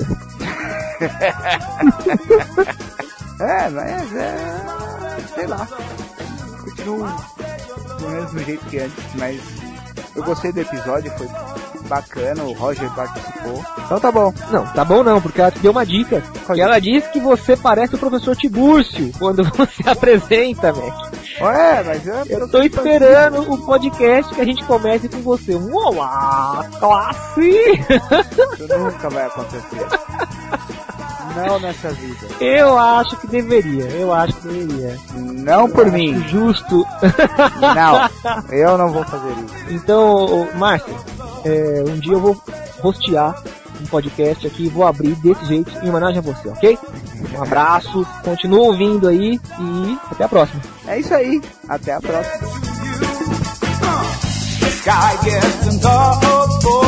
Mas sei lá. Continuo do mesmo jeito que antes, mas eu gostei do episódio, foi bacana, o Roger participou. Então tá bom. Não, tá bom não, porque ela te deu uma dica. E ela disse que você parece o professor Tibúrcio quando você apresenta, Mac. Mas eu tô esperando o podcast que a gente comece com você. Olá, classe! Isso nunca vai acontecer. Não nessa vida. Eu acho que deveria. Não por mim. Justo. Não, eu não vou fazer isso. Então, Márcio, um dia eu vou hostear um podcast aqui e vou abrir desse jeito em homenagem a você, ok? Um abraço, continua ouvindo aí e até a próxima. É isso aí, até a próxima.